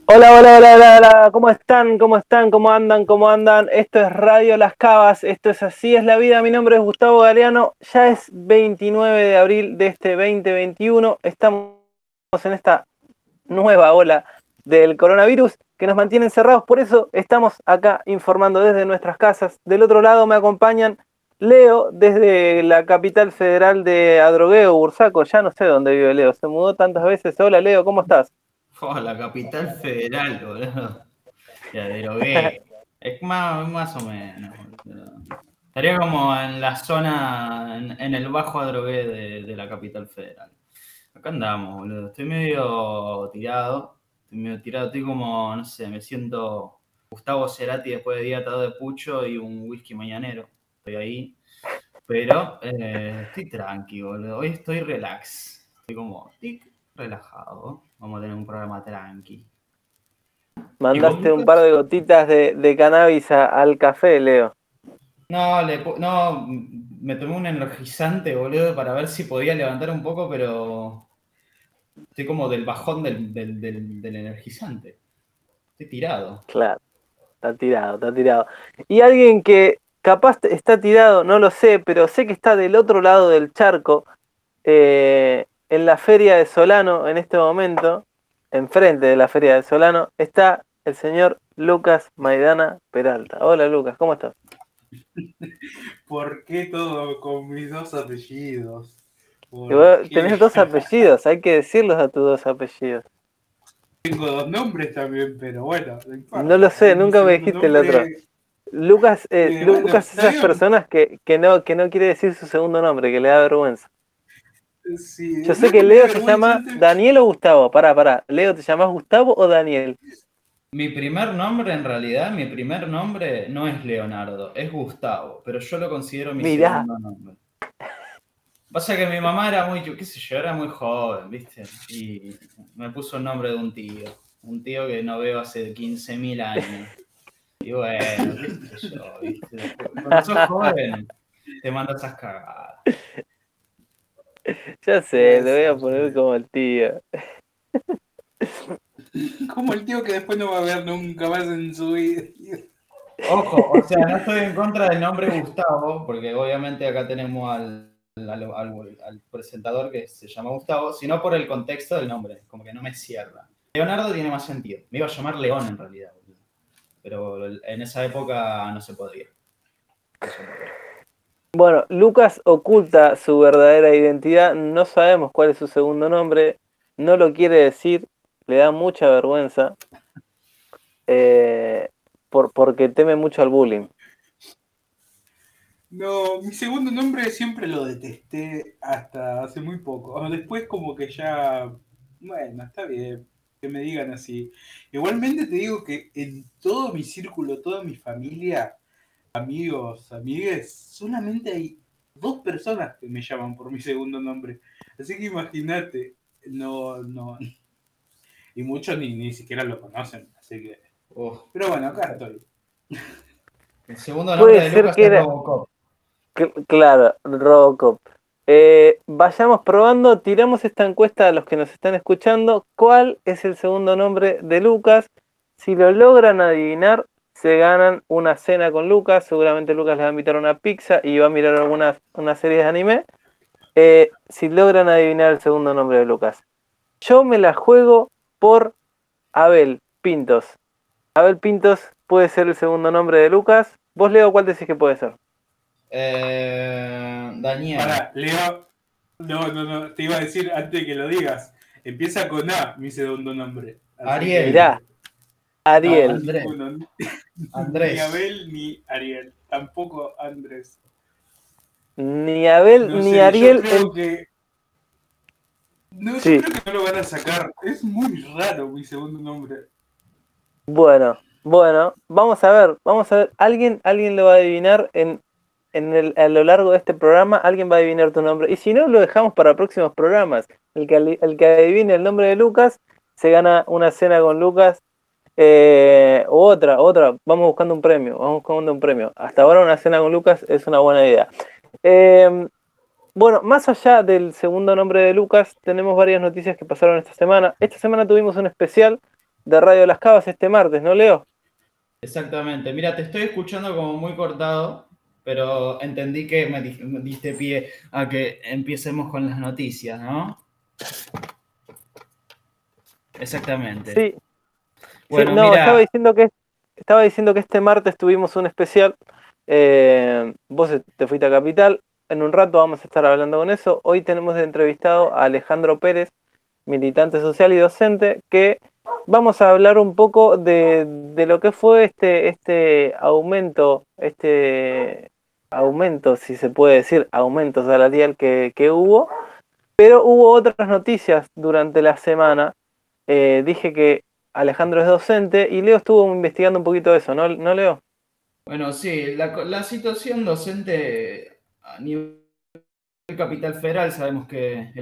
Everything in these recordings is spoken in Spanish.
Hola, hola, hola, hola, hola, ¿cómo están? ¿Cómo están? ¿Cómo andan? ¿Cómo andan? Esto es Radio Las Cavas, esto es Así es la Vida, mi nombre es Gustavo Galeano, ya es 29 de abril de este 2021, estamos en esta nueva ola del coronavirus que nos mantiene encerrados, por eso estamos acá informando desde nuestras casas. Del otro lado me acompañan Leo desde la capital federal de Adrogueo, Bursaco, ya no sé dónde vive Leo, se mudó tantas veces. Hola Leo, ¿cómo estás? La capital federal, boludo. Ya drogué. Es más o menos, boludo. Estaría como en la zona, en el bajo Adrogué de la capital federal. Acá andamos, boludo. Estoy medio tirado. Estoy como, no sé, me siento Gustavo Cerati después de día atado de pucho y un whisky mañanero. Estoy ahí. Pero estoy tranqui, boludo. Hoy estoy relax. Estoy como relajado. Vamos a tener un programa tranqui. ¿Y vos, Mandaste un par Lucas? de gotitas de cannabis al café, Leo. No, no, me tomé un energizante, boludo, para ver si podía levantar un poco, pero estoy como del bajón del energizante. Estoy tirado. Claro, está tirado, está tirado. Y alguien que capaz está tirado, no lo sé, pero sé que está del otro lado del charco, en la feria de Solano en este momento, enfrente de la feria de Solano, está el señor Lucas Maidana Peralta. Hola Lucas, ¿cómo estás? ¿Por qué todo con mis dos apellidos? Y ¿Por vos tenés qué? dos apellidos, hay que decirlos a tus dos apellidos. Tengo dos nombres también, pero bueno, no No lo importa. sé, Mi nunca me segundo dijiste el otro. nombre, Lucas, bueno, Lucas es está esas bien. personas que no quiere decir su segundo nombre, que le da vergüenza. Sí, Yo no sé es que que me dé Leo se vergüenza llama antes. Daniel o Gustavo. Pará. Leo, ¿te llamas Gustavo o Daniel? Mi primer nombre, en realidad, mi primer nombre no es Leonardo, es Gustavo, pero yo lo considero mi Mirá, segundo nombre. Pasa que mi mamá era muy, qué sé yo, era muy joven, ¿viste? Y me puso el nombre de un tío que no veo hace 15.000 años. Y bueno, qué sé yo, ¿viste? Cuando sos joven, te manda esas cagadas. ya sé, Puede le voy a ser, poner sí. como el tío. Como el tío que después no va a ver nunca más en su vida. Ojo, o sea, no estoy en contra del nombre Gustavo, porque obviamente acá tenemos al presentador que se llama Gustavo, sino por el contexto del nombre, como que no me cierra. Leonardo tiene más sentido. Me iba a llamar León en realidad, boludo. Pero en esa época no se podía. No se podía. Bueno, Lucas oculta su verdadera identidad, no sabemos cuál es su segundo nombre, no lo quiere decir, le da mucha vergüenza, eh, porque teme mucho al bullying. No, mi segundo nombre siempre lo detesté hasta hace muy poco. Después como que ya, bueno, está bien que me digan así. Igualmente te digo que en todo mi círculo, toda mi familia, amigos, amigues, solamente hay dos personas que me llaman por mi segundo nombre. Así que imagínate, no, y muchos ni siquiera lo conocen. Así que, Uf. pero bueno, acá estoy. El segundo nombre Puede de ser Lucas que es era, Robocop. claro, Robocop. Vayamos probando, tiramos esta encuesta a los que nos están escuchando. ¿Cuál es el segundo nombre de Lucas? Si lo logran adivinar, se ganan una cena con Lucas. Seguramente Lucas les va a invitar a una pizza y va a mirar unas series de anime. Si logran adivinar el segundo nombre de Lucas. Yo me la juego por Abel Pintos. Abel Pintos puede ser el segundo nombre de Lucas. Vos, Leo, ¿cuál decís que puede ser? Daniel. Para, Leo, no, te iba a decir antes de que lo digas. Empieza con A, mi segundo nombre. Así Ariel. Mirá, que No, no, Ariel. Andrés. ninguno. Ni Andrés. Abel ni Ariel. Tampoco Andrés. Ni Abel No ni sé, yo Ariel. creo que. No, yo Sí, creo que no lo van a sacar. Es muy raro mi segundo nombre. bueno, vamos a ver. Alguien lo va a adivinar a lo largo de este programa, alguien va a adivinar tu nombre. Y si no, lo dejamos para próximos programas. El que adivine el nombre de Lucas se gana una cena con Lucas. Otra, vamos buscando un premio. Hasta ahora una cena con Lucas es una buena idea. Eh, Bueno, más allá del segundo nombre de Lucas, tenemos varias noticias que pasaron esta semana. Esta semana tuvimos un especial de Radio Las Cavas este martes, ¿no, Leo? Exactamente. Mira, te estoy escuchando como muy cortado, pero entendí que me diste pie a que empecemos con las noticias, ¿no? Exactamente. Sí, sí, Bueno, no, mira, estaba diciendo que este martes tuvimos un especial. Vos te fuiste a Capital. En un rato vamos a estar hablando con eso. Hoy tenemos de entrevistado a Alejandro Pérez, militante social y docente, que vamos a hablar un poco de lo que fue este aumento, si se puede decir, aumento salarial que hubo, pero hubo otras noticias durante la semana. Dije que Alejandro es docente y Leo estuvo investigando un poquito de eso, ¿no, Leo? bueno, sí, la situación docente a nivel Capital Federal, sabemos que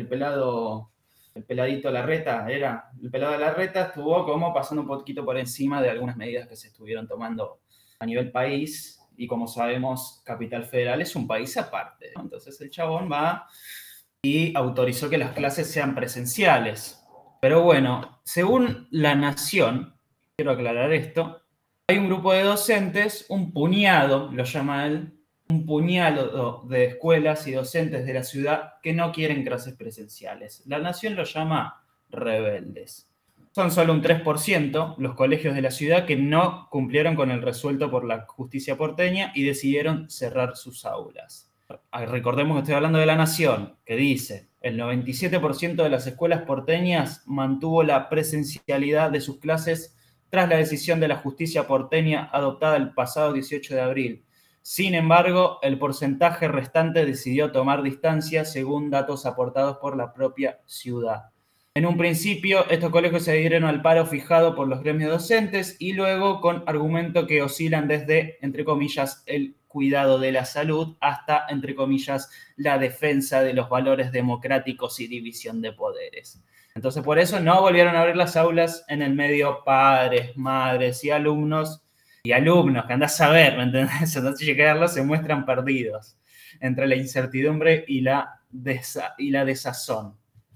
el peladito Larreta el pelado de Larreta estuvo como pasando un poquito por encima de algunas medidas que se estuvieron tomando a nivel país, y como sabemos, Capital Federal es un país aparte, ¿no? Entonces el chabón va y autorizó que las clases sean presenciales. Pero bueno, según La Nación, quiero aclarar esto, hay un grupo de docentes, un puñado, lo llama él, un puñado de escuelas y docentes de la ciudad que no quieren clases presenciales. La Nación lo llama rebeldes. Son solo un 3% los colegios de la ciudad que no cumplieron con el resuelto por la justicia porteña y decidieron cerrar sus aulas. Recordemos que estoy hablando de La Nación, que dice: el 97% de las escuelas porteñas mantuvo la presencialidad de sus clases tras la decisión de la justicia porteña adoptada el pasado 18 de abril. Sin embargo, el porcentaje restante decidió tomar distancia según datos aportados por la propia ciudad. En un principio, estos colegios se adhirieron al paro fijado por los gremios docentes y luego con argumentos que oscilan desde, entre comillas, el cuidado de la salud hasta, entre comillas, la defensa de los valores democráticos y división de poderes. Entonces, por eso no volvieron a abrir las aulas en el medio padres, madres y alumnos, que andás a ver, ¿me entendés? Entonces, llegarlos se muestran perdidos entre la incertidumbre y la desazón.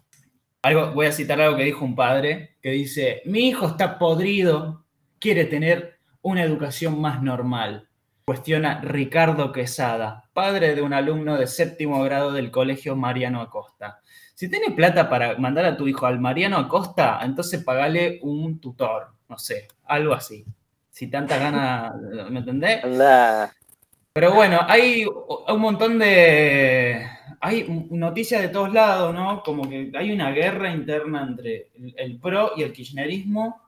Voy a citar algo que dijo un padre, que dice: mi hijo está podrido, quiere tener una educación más normal. Cuestiona Ricardo Quesada, padre de un alumno de 7º grado del colegio Mariano Acosta. Si tenés plata para mandar a tu hijo al Mariano Acosta, entonces pagale un tutor, no sé, algo así. Si tanta gana, ¿me entendés? Anda. Pero bueno, hay un montón de... Hay noticias de todos lados, ¿no? Como que hay una guerra interna entre el PRO y el kirchnerismo.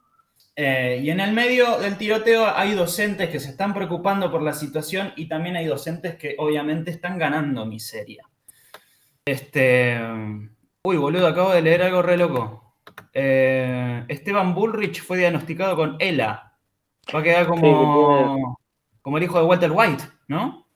Y en el medio del tiroteo hay docentes que se están preocupando por la situación y también hay docentes que obviamente están ganando miseria. Uy, boludo, acabo de leer algo re loco. Esteban Bullrich fue diagnosticado con ELA. Va a quedar Sí, que tiene. como el hijo de Walter White, ¿no?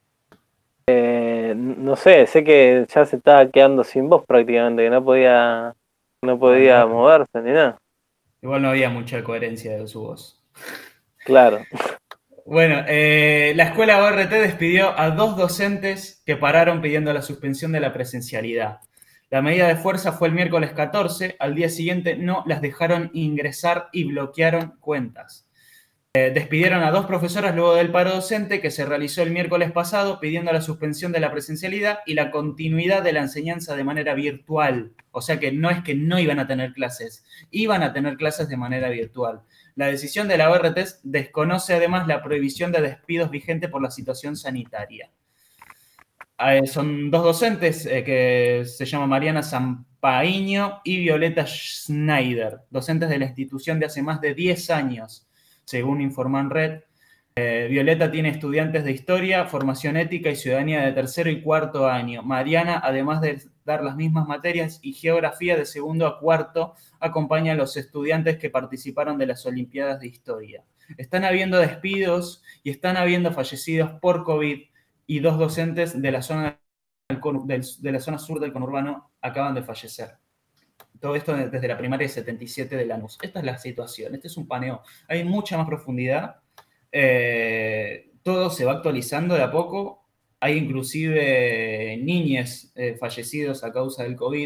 No sé que ya se estaba quedando sin voz prácticamente, que no Bueno, podía moverse ni nada. igual no había mucha coherencia de su voz. Claro. Bueno, la escuela ORT despidió a 2 docentes que pararon pidiendo la suspensión de la presencialidad. La medida de fuerza fue el miércoles 14, al día siguiente no las dejaron ingresar y bloquearon cuentas. Despidieron a 2 profesoras luego del paro docente que se realizó el miércoles pasado pidiendo la suspensión de la presencialidad y la continuidad de la enseñanza de manera virtual. O sea que no es que no iban a tener clases, iban a tener clases de manera virtual. La decisión de la ORT desconoce además la prohibición de despidos vigente por la situación sanitaria. Son 2 docentes que se llaman Mariana Sampaïño y Violeta Schneider, docentes de la institución de hace más de 10 años. Según informan Red, Violeta tiene estudiantes de historia, formación ética y ciudadanía de 3º y 4º año. Mariana, además de dar las mismas materias y geografía de 2º a 4º, acompaña a los estudiantes que participaron de las Olimpiadas de Historia. Están habiendo despidos y están habiendo fallecidos por COVID y 2 docentes de la zona sur del conurbano acaban de fallecer. Todo esto desde la primaria 77 de Lanús. Esta es la situación, este es un paneo. Hay mucha más profundidad. Todo se va actualizando de a poco. Hay inclusive niñes fallecidos a causa del COVID.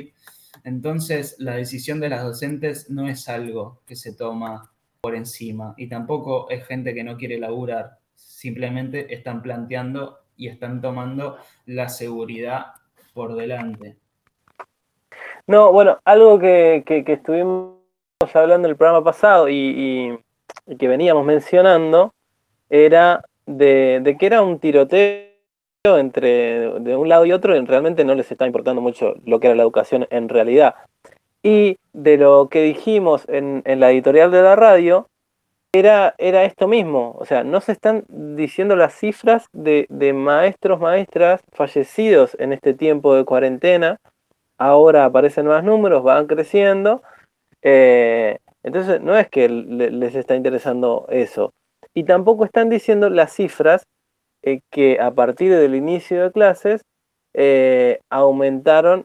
Entonces, la decisión de las docentes no es algo que se toma por encima y tampoco es gente que no quiere laburar, simplemente están planteando y están tomando la seguridad por delante. No, bueno, algo que estuvimos hablando en el programa pasado y que veníamos mencionando era de que era un tiroteo entre de un lado y otro, y realmente no les está importando mucho lo que era la educación en realidad. Y de lo que dijimos en la editorial de la radio, era esto mismo, o sea, no se están diciendo las cifras de maestros, maestras fallecidos en este tiempo de cuarentena. Ahora aparecen más números, van creciendo, entonces no es que les está interesando eso. Y tampoco están diciendo las cifras que a partir del inicio de clases aumentaron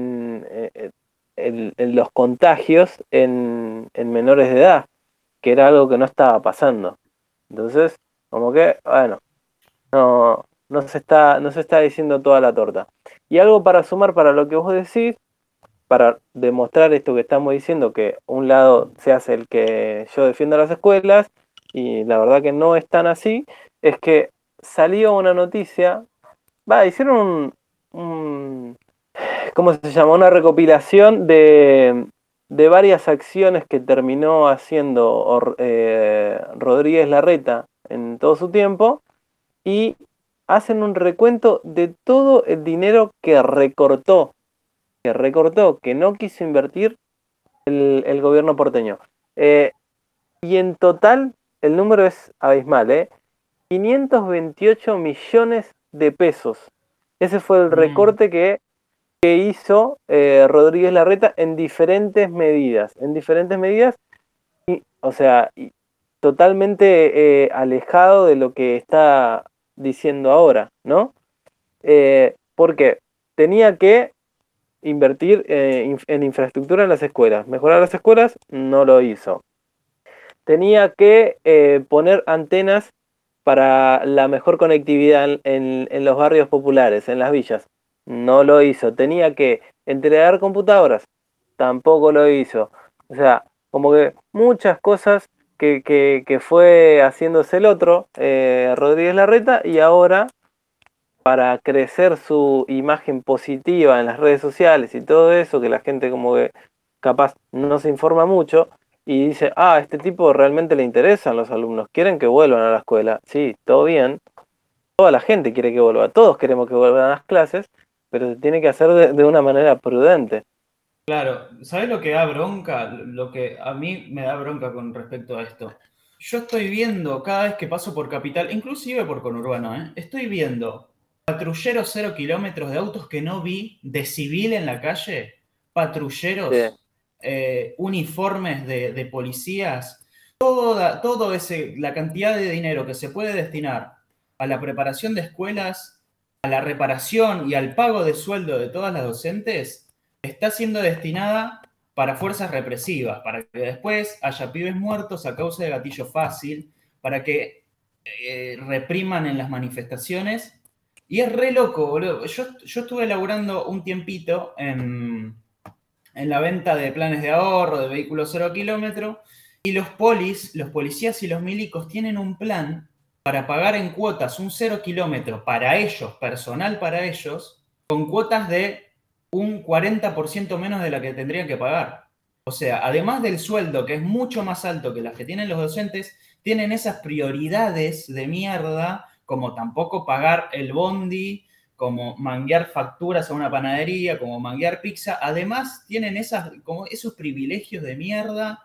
en los contagios en menores de edad, que era algo que no estaba pasando. Entonces, como que, bueno, no se está diciendo toda la torta. Y algo para sumar para lo que vos decís, para demostrar esto que estamos diciendo, que un lado se hace el que yo defiendo las escuelas, y la verdad que no es tan así, es que salió una noticia, hicieron ¿cómo se llama? Una recopilación de varias acciones que terminó haciendo Rodríguez Larreta en todo su tiempo, y hacen un recuento de todo el dinero que no quiso invertir el gobierno porteño. Y en total, el número es abismal, 528 millones de pesos. Ese fue el recorte que hizo Rodríguez Larreta en diferentes medidas. Y, o sea, totalmente alejado de lo que está diciendo ahora, ¿no? Porque tenía que invertir en infraestructura en las escuelas. Mejorar las escuelas, no lo hizo. Tenía que poner antenas para la mejor conectividad en los barrios populares, en las villas. No lo hizo. Tenía que entregar computadoras. Tampoco lo hizo. O sea, como que muchas cosas que fue haciéndose el otro, Rodríguez Larreta, y ahora, para crecer su imagen positiva en las redes sociales y todo eso, que la gente como que capaz no se informa mucho, y dice, este tipo realmente le interesan los alumnos, quieren que vuelvan a la escuela. Sí, todo bien, toda la gente quiere que vuelva, todos queremos que vuelvan a las clases, pero se tiene que hacer de una manera prudente. Claro, ¿sabes lo que da bronca? Lo que a mí me da bronca con respecto a esto. Yo estoy viendo cada vez que paso por Capital, inclusive por Conurbano, estoy viendo patrulleros 0 kilómetros de autos que no vi, de civil en la calle, patrulleros, Sí. uniformes de policías, la cantidad de dinero que se puede destinar a la preparación de escuelas, a la reparación y al pago de sueldo de todas las docentes, está siendo destinada para fuerzas represivas, para que después haya pibes muertos a causa de gatillo fácil, para que repriman en las manifestaciones. Y es re loco, boludo. Yo estuve laburando un tiempito en la venta de planes de ahorro, de vehículos 0 kilómetro, y los policías y los milicos tienen un plan para pagar en cuotas un 0 kilómetro para ellos, personal para ellos, con cuotas de un 40% menos de la que tendrían que pagar. O sea, además del sueldo, que es mucho más alto que las que tienen los docentes, tienen esas prioridades de mierda, como tampoco pagar el bondi, como manguear facturas a una panadería, como manguear pizza. Además, tienen como esos privilegios de mierda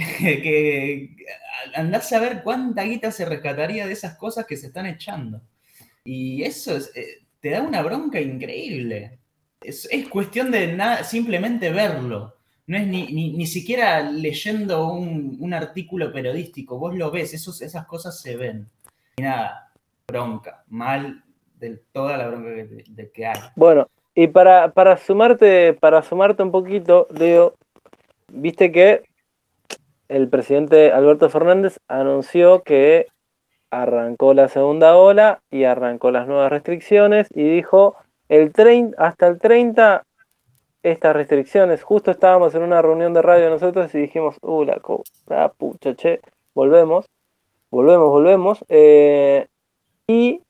que andás a ver cuánta guita se rescataría de esas cosas que se están echando. Y eso te da una bronca increíble. Es cuestión de simplemente verlo. No es ni siquiera leyendo un artículo periodístico. Vos lo ves, esas cosas se ven. Y nada, bronca, mal de toda la bronca que hay. Bueno, y para sumarte un poquito, Leo, viste que el presidente Alberto Fernández anunció que arrancó la segunda ola y arrancó las nuevas restricciones, y dijo hasta el 30 estas restricciones. Justo estábamos en una reunión de radio nosotros y dijimos, la pucha, che, volvemos. Y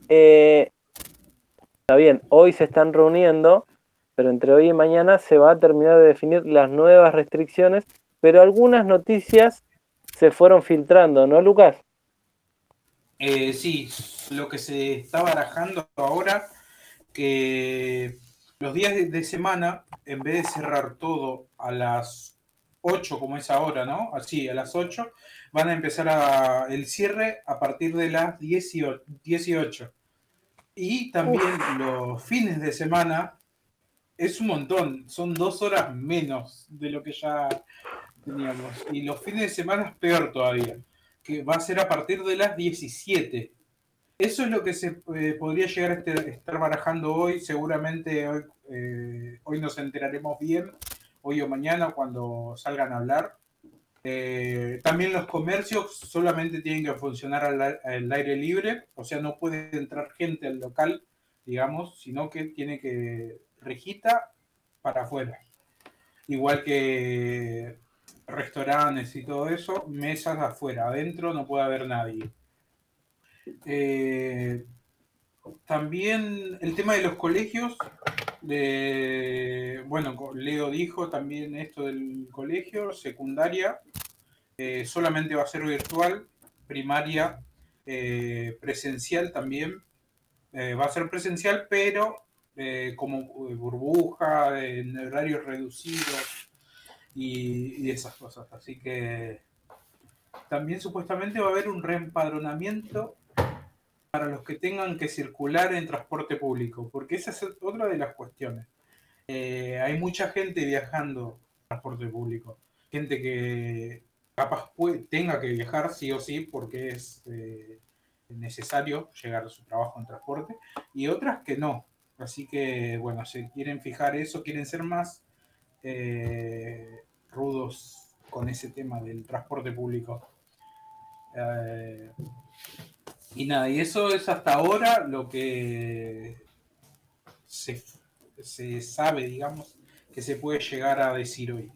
está bien, hoy se están reuniendo, pero entre hoy y mañana se va a terminar de definir las nuevas restricciones, pero algunas noticias se fueron filtrando, ¿no, Lucas? Sí, lo que se está barajando ahora, que los días de semana, en vez de cerrar todo a las 8 como es ahora, ¿no? Así, a las 8, van a empezar el cierre a partir de las 18. Y también los fines de semana es un montón, son 2 horas menos de lo que ya teníamos. Y los fines de semana es peor todavía, que va a ser a partir de las 17. Eso es lo que se podría llegar a estar barajando hoy. Seguramente hoy nos enteraremos bien, hoy o mañana, cuando salgan a hablar. También los comercios solamente tienen que funcionar al aire libre, o sea, no puede entrar gente al local, digamos, sino que tiene que rejita para afuera. Igual que restaurantes y todo eso, mesas afuera, adentro no puede haber nadie. También el tema de los colegios, bueno, Leo dijo también esto del colegio, secundaria, solamente va a ser virtual, primaria, presencial también, va a ser presencial, pero como burbuja, en horarios reducidos y esas cosas. Así que también supuestamente va a haber un reempadronamiento para los que tengan que circular en transporte público, porque esa es otra de las cuestiones. Hay mucha gente viajando en transporte público, gente que capaz tenga que viajar sí o sí porque es necesario llegar a su trabajo en transporte, y otras que no. Así que, bueno, si quieren fijar eso, quieren ser más rudos con ese tema del transporte público. Y nada, y eso es hasta ahora lo que se sabe, digamos, que se puede llegar a decir hoy.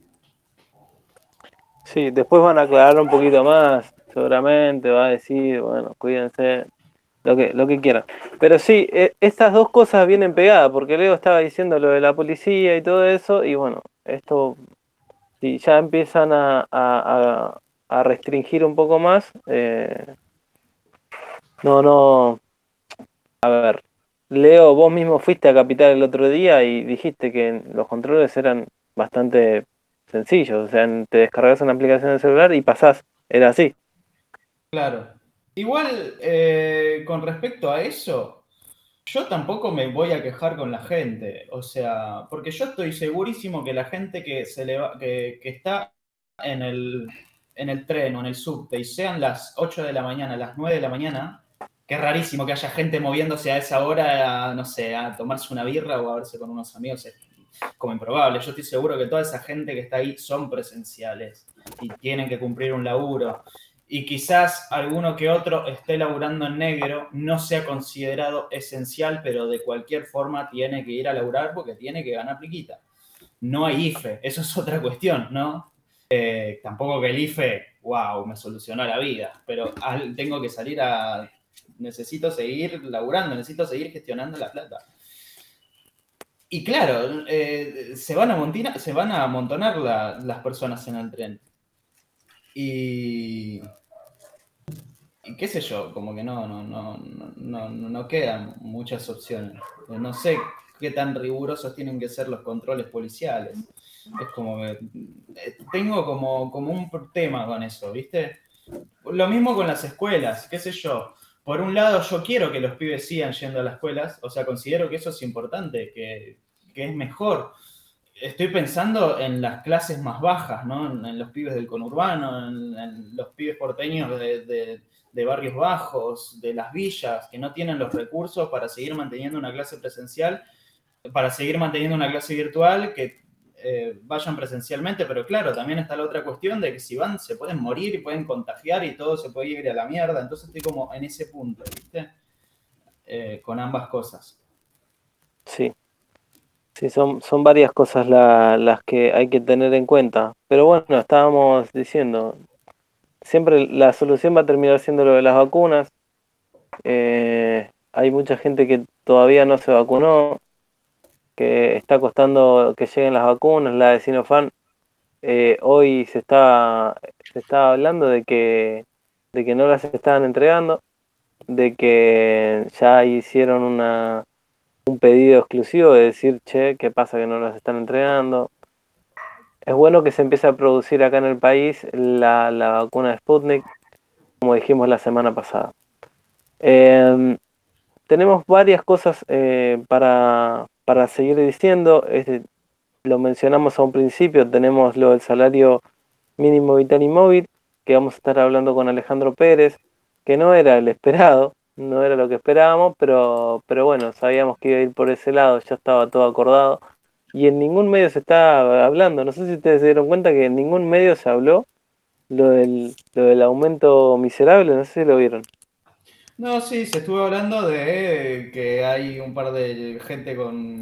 Sí, después van a aclarar un poquito más, seguramente va a decir, bueno, cuídense, lo que quieran. Pero sí, estas dos cosas vienen pegadas, porque Leo estaba diciendo lo de la policía y todo eso, y bueno, esto, si ya empiezan a restringir un poco más, no, a ver, Leo, vos mismo fuiste a Capital el otro día y dijiste que los controles eran bastante sencillos, o sea, te descargas una aplicación de celular y pasás, era así. Claro. Igual, con respecto a eso, yo tampoco me voy a quejar con la gente. O sea, porque yo estoy segurísimo que la gente que que está en el tren o en el subte y sean las 8 de la mañana, las 9 de la mañana, que es rarísimo que haya gente moviéndose a esa hora, no sé, a tomarse una birra o a verse con unos amigos, es como improbable. Yo estoy seguro que toda esa gente que está ahí son presenciales y tienen que cumplir un laburo. Y quizás alguno que otro esté laburando en negro, no sea considerado esencial, pero de cualquier forma tiene que ir a laburar porque tiene que ganar pliquita. No hay IFE, eso es otra cuestión, ¿no? Tampoco que el IFE, wow, me solucionó la vida, pero tengo que salir necesito seguir laburando, necesito seguir gestionando la plata. Y claro, se van a amontonar las personas en el tren. Y qué sé yo, como que no quedan muchas opciones. No sé qué tan rigurosos tienen que ser los controles policiales. Es como que tengo como un tema con eso, ¿viste? Lo mismo con las escuelas, qué sé yo. Por un lado, yo quiero que los pibes sigan yendo a las escuelas, o sea, considero que eso es importante, que es mejor. Estoy pensando en las clases más bajas, ¿no? En los pibes del conurbano, en los pibes porteños de barrios bajos, de las villas, que no tienen los recursos para seguir manteniendo una clase presencial, para seguir manteniendo una clase virtual, que vayan presencialmente, pero claro, también está la otra cuestión de que si van se pueden morir y pueden contagiar y todo se puede ir a la mierda, entonces estoy como en ese punto, ¿viste? Con ambas cosas. Sí, Sí, son varias cosas las que hay que tener en cuenta. Pero bueno, estábamos diciendo, siempre la solución va a terminar siendo lo de las vacunas. Hay mucha gente que todavía no se vacunó, que está costando que lleguen las vacunas. La de Sinopharm, hoy se está hablando de que no las estaban entregando, de que ya hicieron un pedido exclusivo de decir, che, ¿qué pasa que no las están entregando? Es bueno que se empiece a producir acá en el país la vacuna de Sputnik, como dijimos la semana pasada. Tenemos varias cosas para seguir diciendo. Lo mencionamos a un principio, tenemos lo del salario mínimo vital y móvil, que vamos a estar hablando con Alejandro Pérez, que no era el esperado, no era lo que esperábamos, pero bueno, sabíamos que iba a ir por ese lado, ya estaba todo acordado. Y en ningún medio se está hablando, no sé si ustedes se dieron cuenta que en ningún medio se habló lo del aumento miserable, no sé si lo vieron. No, sí, se estuvo hablando de que hay un par de gente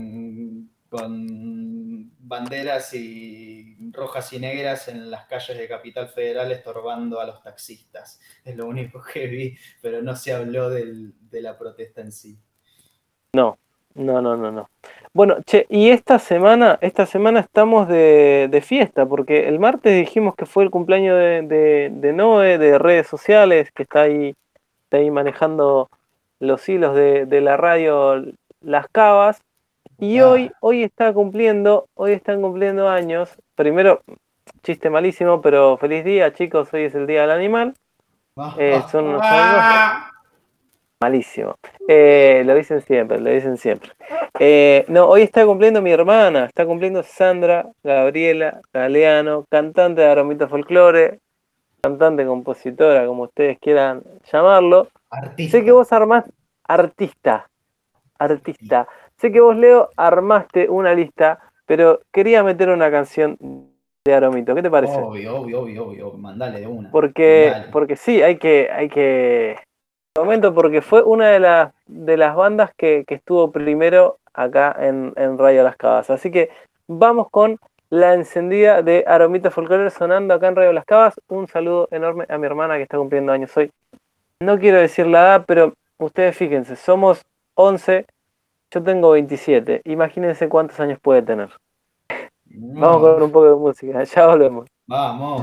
con banderas rojas y negras en las calles de Capital Federal estorbando a los taxistas. Es lo único que vi, pero no se habló de la protesta en sí. No. Bueno, che, y esta semana estamos de fiesta, porque el martes dijimos que fue el cumpleaños de Noé, de redes sociales, que está ahí manejando los hilos de la radio Las Cavas, y hoy están cumpliendo años. Primero, chiste malísimo, pero feliz día, chicos, hoy es el Día del Animal. Son unos amigos. Malísimo. Lo dicen siempre. No, hoy está cumpliendo mi hermana, está cumpliendo Sandra Gabriela Galeano, cantante de Aromita Folklore, cantante, compositora, como ustedes quieran llamarlo. Artista. Sé que vos artista. Sé que vos, Leo, armaste una lista, pero quería meter una canción de Aromito. ¿Qué te parece? Obvio. Mandale de una. Porque sí, hay que momento, porque fue una de las bandas que estuvo primero acá en Radio Las Cavas. Así que vamos con la encendida de Aromita Folklore sonando acá en Radio Las Cavas. Un saludo enorme a mi hermana que está cumpliendo años hoy. No quiero decir la edad, pero ustedes fíjense, somos 11, yo tengo 27. Imagínense cuántos años puede tener. No. Vamos con un poco de música, ya volvemos. Vamos.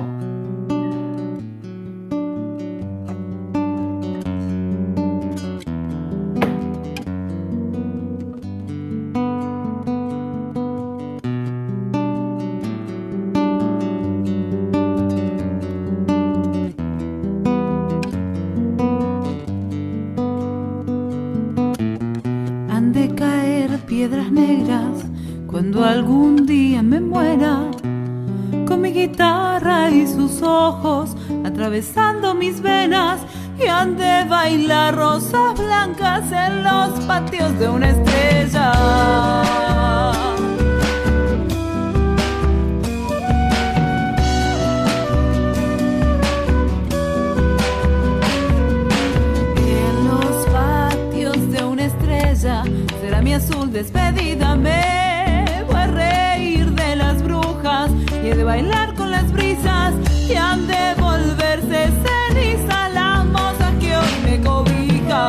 Piedras negras cuando algún día me muera, con mi guitarra y sus ojos atravesando mis venas, y han de bailar rosas blancas en los patios de una estrella. Será mi azul despedida, me voy a reír de las brujas y he de bailar con las brisas y han de volverse ceniza las mozas que hoy me cobijan.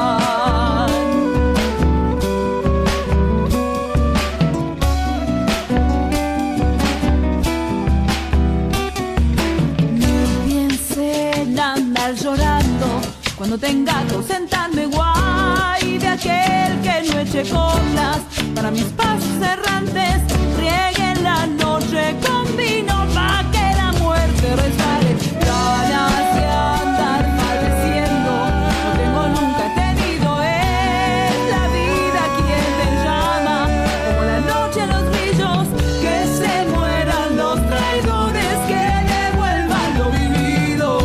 No piense en andar llorando cuando tenga que ausentarme, guay de aquel que no eche coplas para mis pasos errantes, riegue la noche con vino pa' que la muerte resbale. Ganas de andar maldeciendo no tengo, nunca he tenido, es la vida quien te llama, como la noche los brillos, que se mueran los traidores, que devuelvan lo vivido.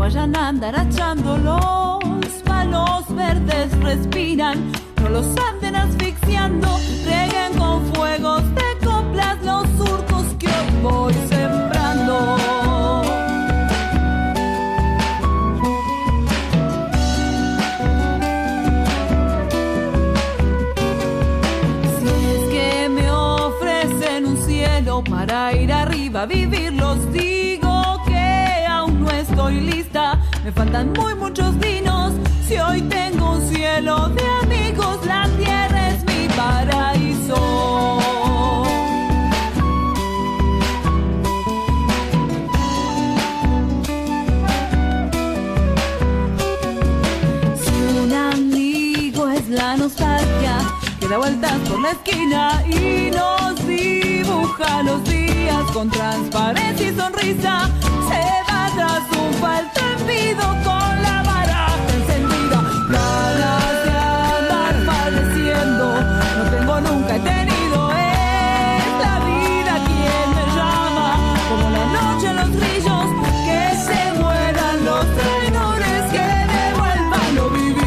vayan a andar achando, los palos verdes respiran, no los anden asfixiando, rieguen con fuegos de coplas los surcos que hoy voy sembrando. Para ir arriba a vivir, los digo que aún no estoy lista. Me faltan muchos vinos. Si hoy tengo un cielo de amigos, la tierra es mi paraíso. Si un amigo es la nostalgia que da vueltas por la esquina y nos dibuja los días con transparencia y sonrisa, se va tras un falto envido con la baraja encendida. Ganas de andar falleciendo no tengo, nunca he tenido. Es la vida quien me llama, como la noche los grillos, que se mueran los traidores, que devuelvan lo vivido.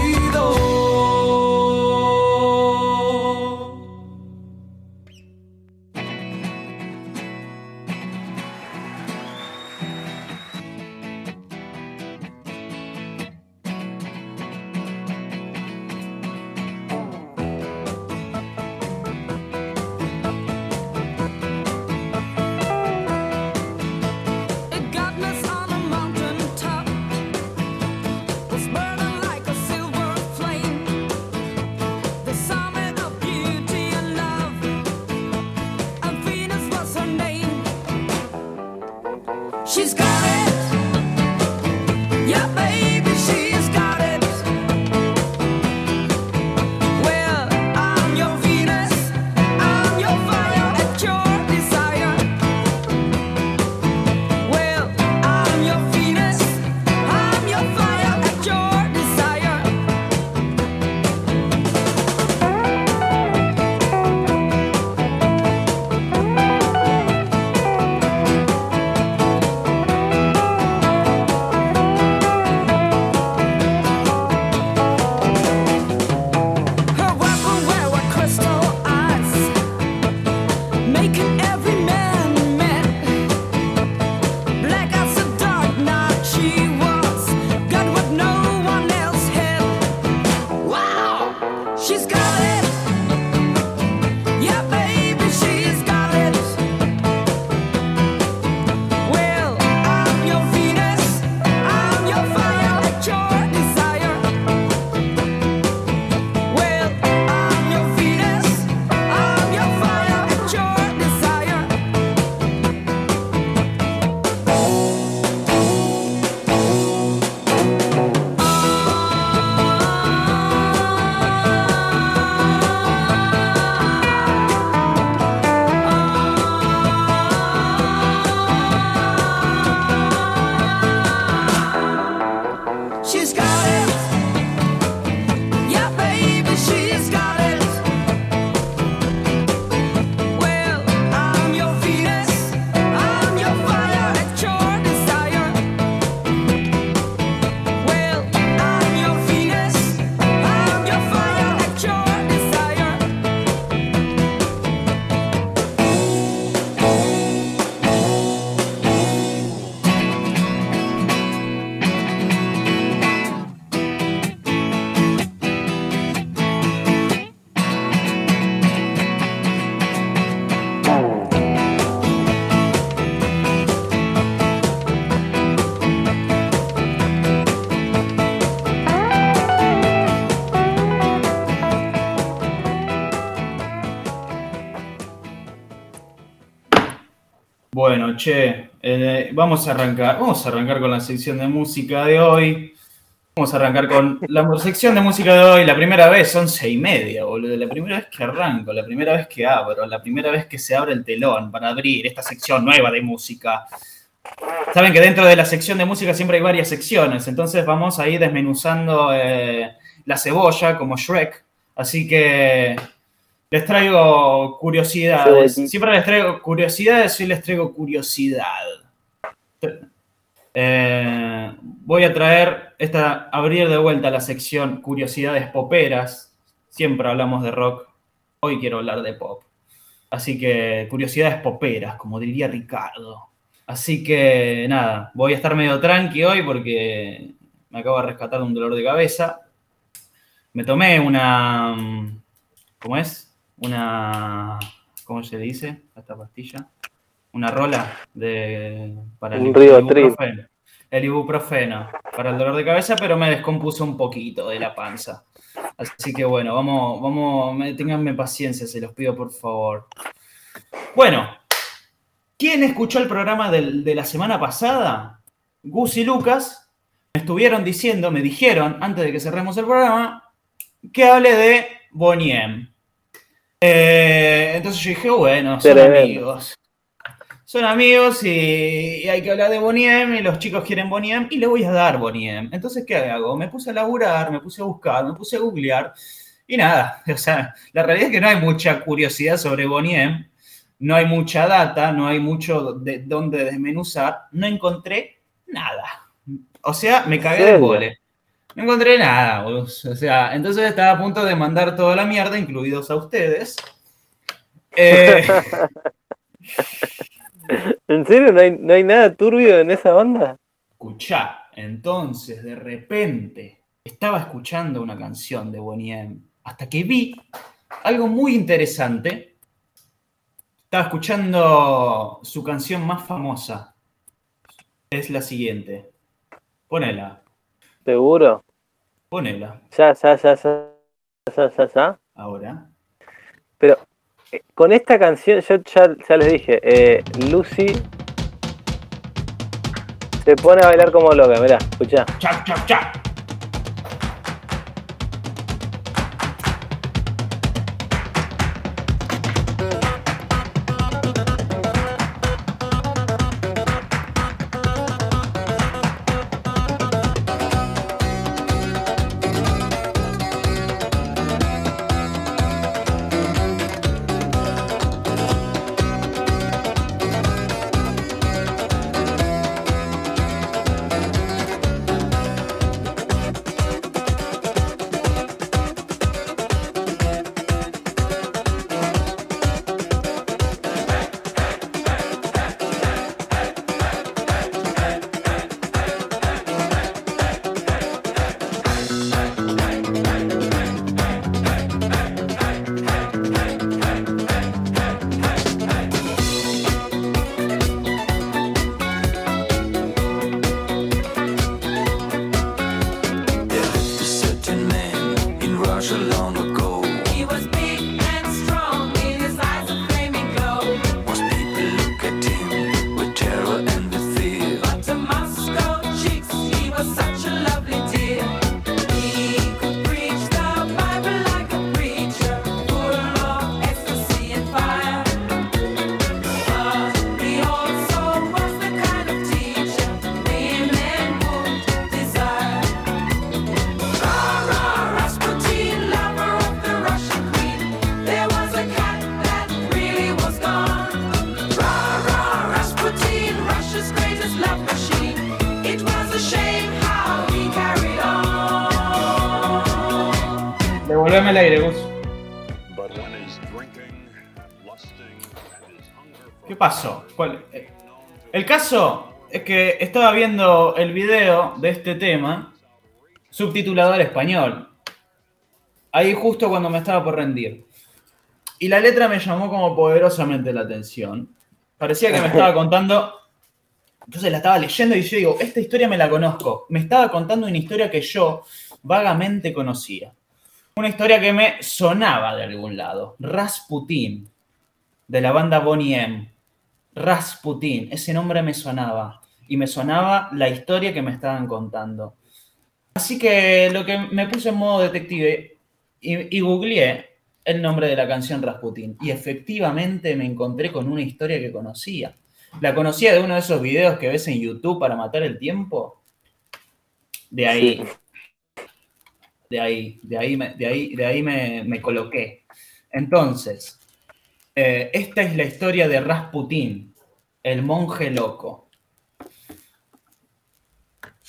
She's got it, yeah baby, she's got it. Well, I'm your Venus, I'm your fire at your desire. Well, I'm your Venus, I'm your fire at your desire. Bueno, che, vamos a arrancar con la sección de música de hoy. Vamos a arrancar con la sección de música de hoy. La primera vez, 11:30, boludo. La primera vez que arranco, la primera vez que abro, la primera vez que se abre el telón para abrir esta sección nueva de música. Saben que dentro de la sección de música siempre hay varias secciones, entonces vamos a ir desmenuzando la cebolla como Shrek. Así que les traigo curiosidades. Siempre les traigo curiosidades, hoy les traigo curiosidad. voy a abrir de vuelta la sección Curiosidades Poperas. Siempre hablamos de rock, hoy quiero hablar de pop. Así que curiosidades poperas, como diría Ricardo. Así que nada, voy a estar medio tranqui hoy porque me acabo de rescatar de un dolor de cabeza. Me tomé una... ¿Cómo es? ¿Cómo se dice a esta pastilla? Una rola para el ibuprofeno. El ibuprofeno para el dolor de cabeza, pero me descompuso un poquito de la panza. Así que bueno, ténganme paciencia, se los pido por favor. Bueno, ¿quién escuchó el programa de la semana pasada? Gus y Lucas me dijeron, antes de que cerremos el programa, que hable de Boney M. Entonces yo dije, bueno, son amigos y hay que hablar de Boney M y los chicos quieren Boney M y le voy a dar Boney M. Entonces, ¿qué hago? Me puse a laburar, me puse a buscar, me puse a googlear y nada. O sea, la realidad es que no hay mucha curiosidad sobre Boney M, no hay mucha data, no hay mucho de dónde desmenuzar. No encontré nada. O sea, me cagué de gole. No encontré nada, boludo. O sea, entonces estaba a punto de mandar toda la mierda, incluidos a ustedes. ¿En serio no hay nada turbio en esa banda? Escuchá, entonces de repente estaba escuchando una canción de Boney M hasta que vi algo muy interesante. Estaba escuchando su canción más famosa. Es la siguiente. Ponela. ¿Seguro? Ponela. Ya. Ahora. Pero con esta canción, yo ya les dije, Lucy se pone a bailar como loca, mirá, escuchá. Cha. Devolveme el aire, Gus. ¿Qué pasó? El caso es que estaba viendo el video de este tema subtitulado al español. Ahí justo cuando me estaba por rendir. Y la letra me llamó como poderosamente la atención. Parecía que me estaba contando... Entonces la estaba leyendo y yo digo, esta historia me la conozco. Me estaba contando una historia que yo vagamente conocía. Una historia que me sonaba de algún lado. Rasputin, de la banda Boney M. Rasputin, ese nombre me sonaba. Y me sonaba la historia que me estaban contando. Así que lo que me puse en modo detective y googleé el nombre de la canción Rasputin. Y efectivamente me encontré con una historia que conocía. La conocía de uno de esos videos que ves en YouTube para matar el tiempo. De ahí. Sí. De ahí me coloqué. Entonces, esta es la historia de Rasputin, el monje loco.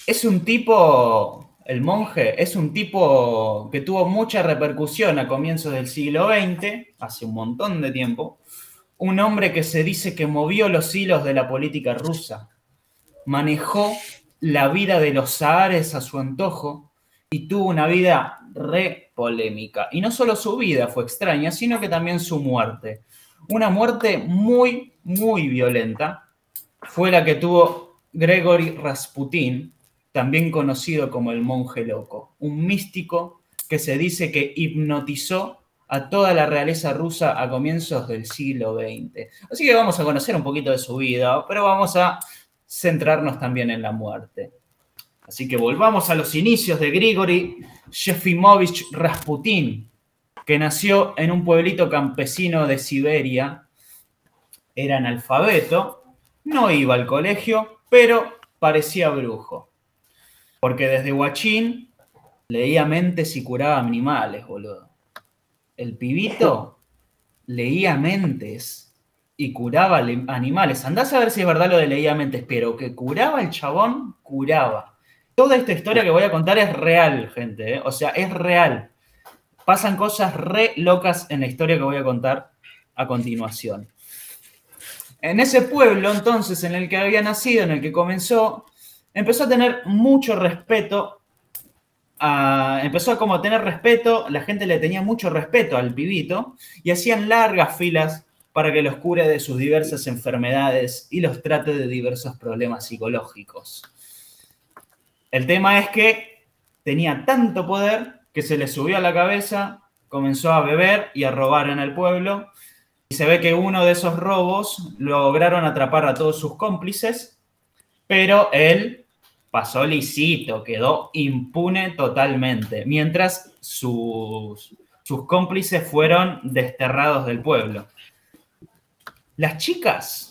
es un tipo, el monje, es un tipo que tuvo mucha repercusión a comienzos del siglo XX, hace un montón de tiempo. Un hombre que se dice que movió los hilos de la política rusa, manejó la vida de los zahares a su antojo y tuvo una vida re polémica. Y no solo su vida fue extraña, sino que también su muerte. Una muerte muy, muy violenta fue la que tuvo Grigori Rasputin, también conocido como el monje loco, un místico que se dice que hipnotizó a toda la realeza rusa a comienzos del siglo XX. Así que vamos a conocer un poquito de su vida, pero vamos a centrarnos también en la muerte. Así que volvamos a los inicios de Grigori Yefimovich Rasputin, que nació en un pueblito campesino de Siberia. Era analfabeto, no iba al colegio, pero parecía brujo. Porque desde guachín leía mentes y curaba animales, boludo. El pibito leía mentes y curaba animales. Andás a ver si es verdad lo de leía mentes, pero que curaba el chabón, curaba. Toda esta historia que voy a contar es real, gente, ¿eh? O sea, es real. Pasan cosas re locas en la historia que voy a contar a continuación. En ese pueblo, entonces, en el que había nacido, en el que comenzó, empezó a tener mucho respeto. Empezó a como tener respeto, la gente le tenía mucho respeto al pibito y hacían largas filas para que los cure de sus diversas enfermedades y los trate de diversos problemas psicológicos. El tema es que tenía tanto poder que se le subió a la cabeza, comenzó a beber y a robar en el pueblo, y se ve que uno de esos robos lograron atrapar a todos sus cómplices, pero él pasó lisito, quedó impune totalmente, mientras sus cómplices fueron desterrados del pueblo. Las chicas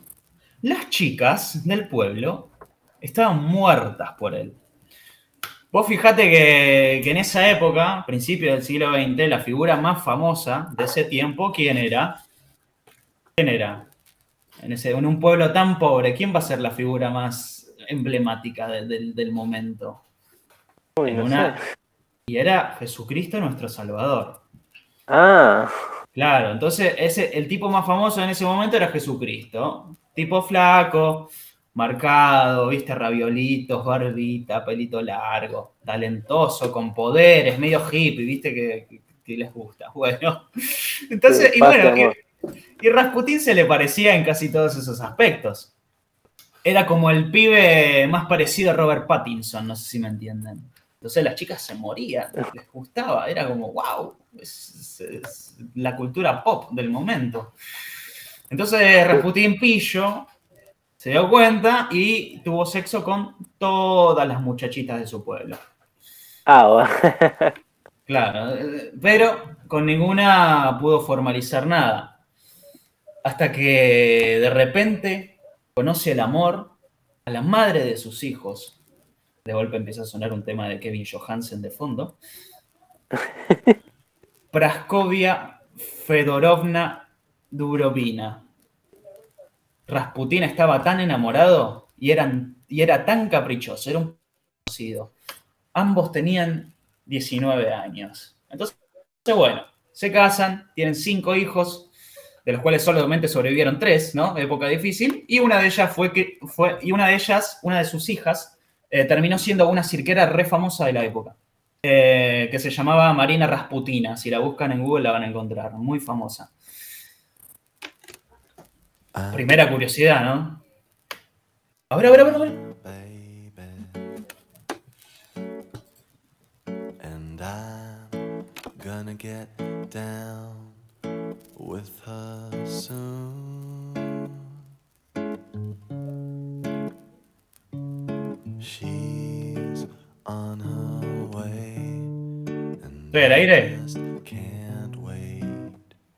del pueblo estaban muertas por él. Vos fijate que en esa época, principio del siglo XX, la figura más famosa de ese tiempo, ¿quién era? ¿Quién era? En un pueblo tan pobre, ¿quién va a ser la figura más emblemática del momento? Uy, no sé. Y era Jesucristo nuestro Salvador. Ah, Claro, entonces el tipo más famoso en ese momento era Jesucristo. Tipo flaco, marcado, viste, raviolitos, barbita, pelito largo, talentoso, con poderes, medio hippie, viste, que les gusta. Bueno, entonces, sí, y paz y bueno, amor. y Rasputín se le parecía en casi todos esos aspectos. Era como el pibe más parecido a Robert Pattinson, no sé si me entienden. Entonces las chicas se morían, les gustaba, era como, wow, es la cultura pop del momento. Entonces Rasputín pillo se dio cuenta y tuvo sexo con todas las muchachitas de su pueblo. Ah, bueno. Claro, pero con ninguna pudo formalizar nada. Hasta que de repente conoce el amor a la madre de sus hijos. De golpe empieza a sonar un tema de Kevin Johansen de fondo. Praskovia Fedorovna Dubrovina. Rasputín estaba tan enamorado y era tan caprichoso, era un conocido. Ambos tenían 19 años. Entonces, bueno, se casan, tienen 5 hijos, de los cuales solamente sobrevivieron 3, ¿no? Época difícil. Y una de ellas una de sus hijas, terminó siendo una cirquera re famosa de la época, que se llamaba Marina Rasputina. Si la buscan en Google la van a encontrar, muy famosa. Primera curiosidad, ¿no? A ver. And I'm gonna get down with her soon. She's on her way. ¿Estoy al aire? Can't wait.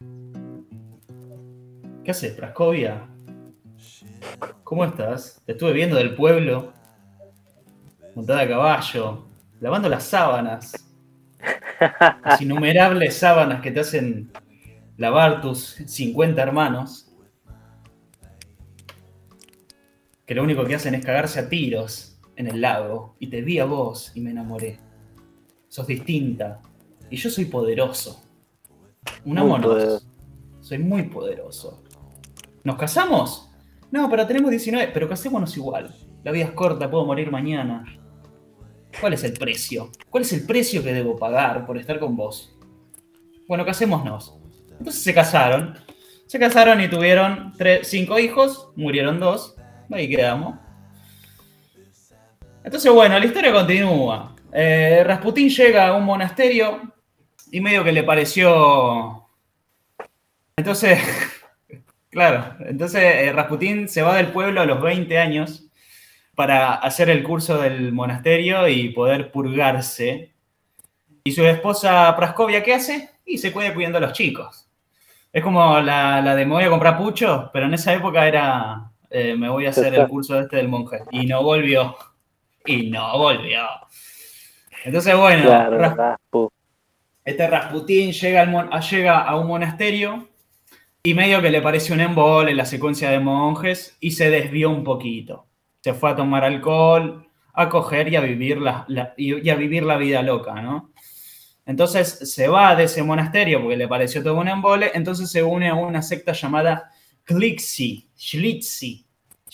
¿Qué haces, Praskovia? ¿Cómo estás? Te estuve viendo del pueblo, montada a caballo, lavando las sábanas. Las innumerables sábanas que te hacen lavar tus 50 hermanos, que lo único que hacen es cagarse a tiros en el lago y te vi a vos y me enamoré. Sos distinta y yo soy poderoso. Unámonos. poderoso. Soy muy poderoso. ¿Nos casamos? No, pero tenemos 19. Pero casémonos igual. La vida es corta, puedo morir mañana. ¿Cuál es el precio? ¿Cuál es el precio que debo pagar por estar con vos? Bueno, casémonos. Entonces se casaron. Se casaron y tuvieron 5 hijos. Murieron 2. Ahí quedamos. Entonces, bueno, la historia continúa. Rasputín llega a un monasterio y medio que le pareció... Entonces, claro, entonces Rasputín se va del pueblo a los 20 años para hacer el curso del monasterio y poder purgarse. Y su esposa Praskovia, ¿qué hace? Y se queda cuidando a los chicos. Es como la de me voy a comprar pucho, pero en esa época era me voy a hacer el curso este del monje. Y no volvió. Y no volvió. Entonces, bueno, Claro, Raspu. este Rasputín llega a un monasterio y medio que le parece un embole la secuencia de monjes y se desvió un poquito. Se fue a tomar alcohol, a coger y a vivir y a vivir la vida loca, ¿no? Entonces se va de ese monasterio porque le pareció todo un embole, entonces se une a una secta llamada Shlitsi,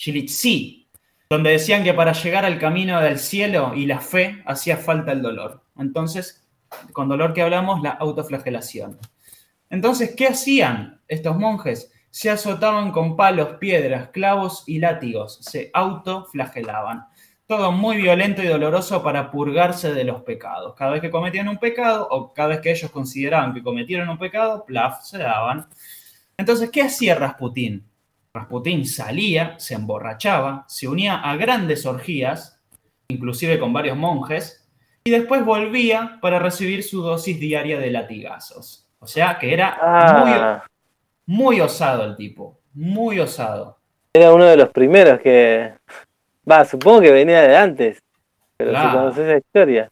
donde decían que para llegar al camino del cielo y la fe hacía falta el dolor. Entonces, con dolor que hablamos, la autoflagelación. Entonces, ¿qué hacían estos monjes? Se azotaban con palos, piedras, clavos y látigos. Se autoflagelaban. Todo muy violento y doloroso para purgarse de los pecados. Cada vez que cometían un pecado, o cada vez que ellos consideraban que cometieron un pecado, plaf, se daban. Entonces, ¿qué hacía Rasputín? Rasputín salía, se emborrachaba, se unía a grandes orgías, inclusive con varios monjes, y después volvía para recibir su dosis diaria de latigazos. O sea, que era muy osado el tipo, muy osado. Era uno de los primeros que... supongo que venía de antes, pero Claro. si conoces esa historia.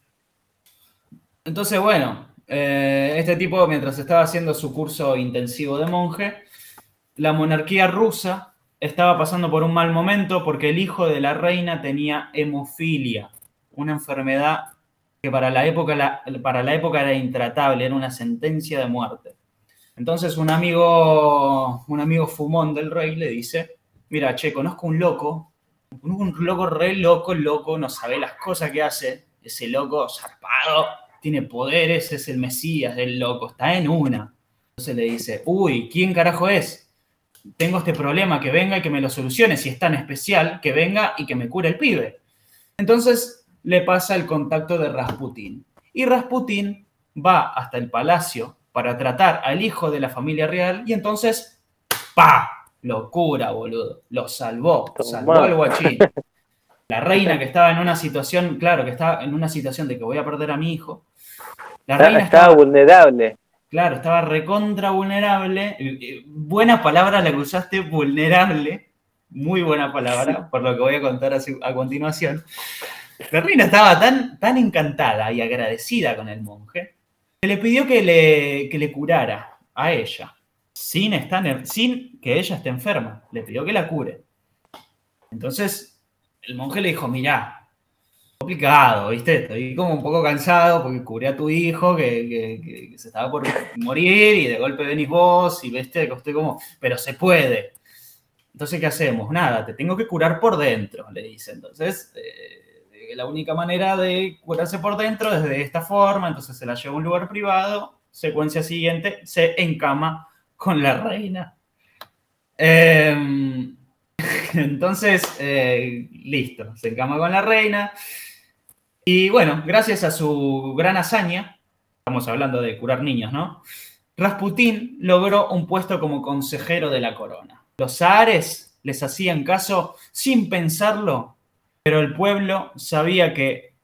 Entonces, bueno, este tipo, mientras estaba haciendo su curso intensivo de monje, la monarquía rusa estaba pasando por un mal momento porque el hijo de la reina tenía hemofilia, una enfermedad que para la época era intratable, era una sentencia de muerte. Entonces un amigo fumón del rey le dice, mira, che, conozco un loco re loco, no sabe las cosas que hace, ese loco zarpado, tiene poderes, es el Mesías del loco, está en una. Entonces le dice, uy, ¿quién carajo es? Tengo este problema, que venga y que me lo solucione, si es tan especial, que venga y que me cure el pibe. Entonces le pasa el contacto de Rasputín. Y Rasputín va hasta el palacio para tratar al hijo de la familia real y entonces, ¡pa! Lo cura, boludo. Lo salvó al guachín. La reina que estaba en una situación, claro, que estaba en una situación de que voy a perder a mi hijo. La reina Estaba vulnerable. Claro, estaba recontra vulnerable. Buena palabra la que usaste, vulnerable. Muy buena palabra, por lo que voy a contar a continuación. La reina estaba tan encantada y agradecida con el monje que le pidió que le curara a ella, sin que ella esté enferma. Le pidió que la cure. Entonces, el monje le dijo, mirá, complicado, ¿viste? Estoy como un poco cansado porque curé a tu hijo que se estaba por morir y de golpe venís vos y ¿viste? Que estoy como, pero se puede. Entonces, ¿qué hacemos? Nada, te tengo que curar por dentro, le dice. Entonces, la única manera de curarse por dentro es de esta forma. Entonces se la lleva a un lugar privado. Secuencia siguiente, se encama con la reina. Entonces, listo, se encama con la reina. Y bueno, gracias a su gran hazaña, estamos hablando de curar niños, ¿no? Rasputín logró un puesto como consejero de la corona. Los zahares les hacían caso sin pensarlo, pero el pueblo sabía que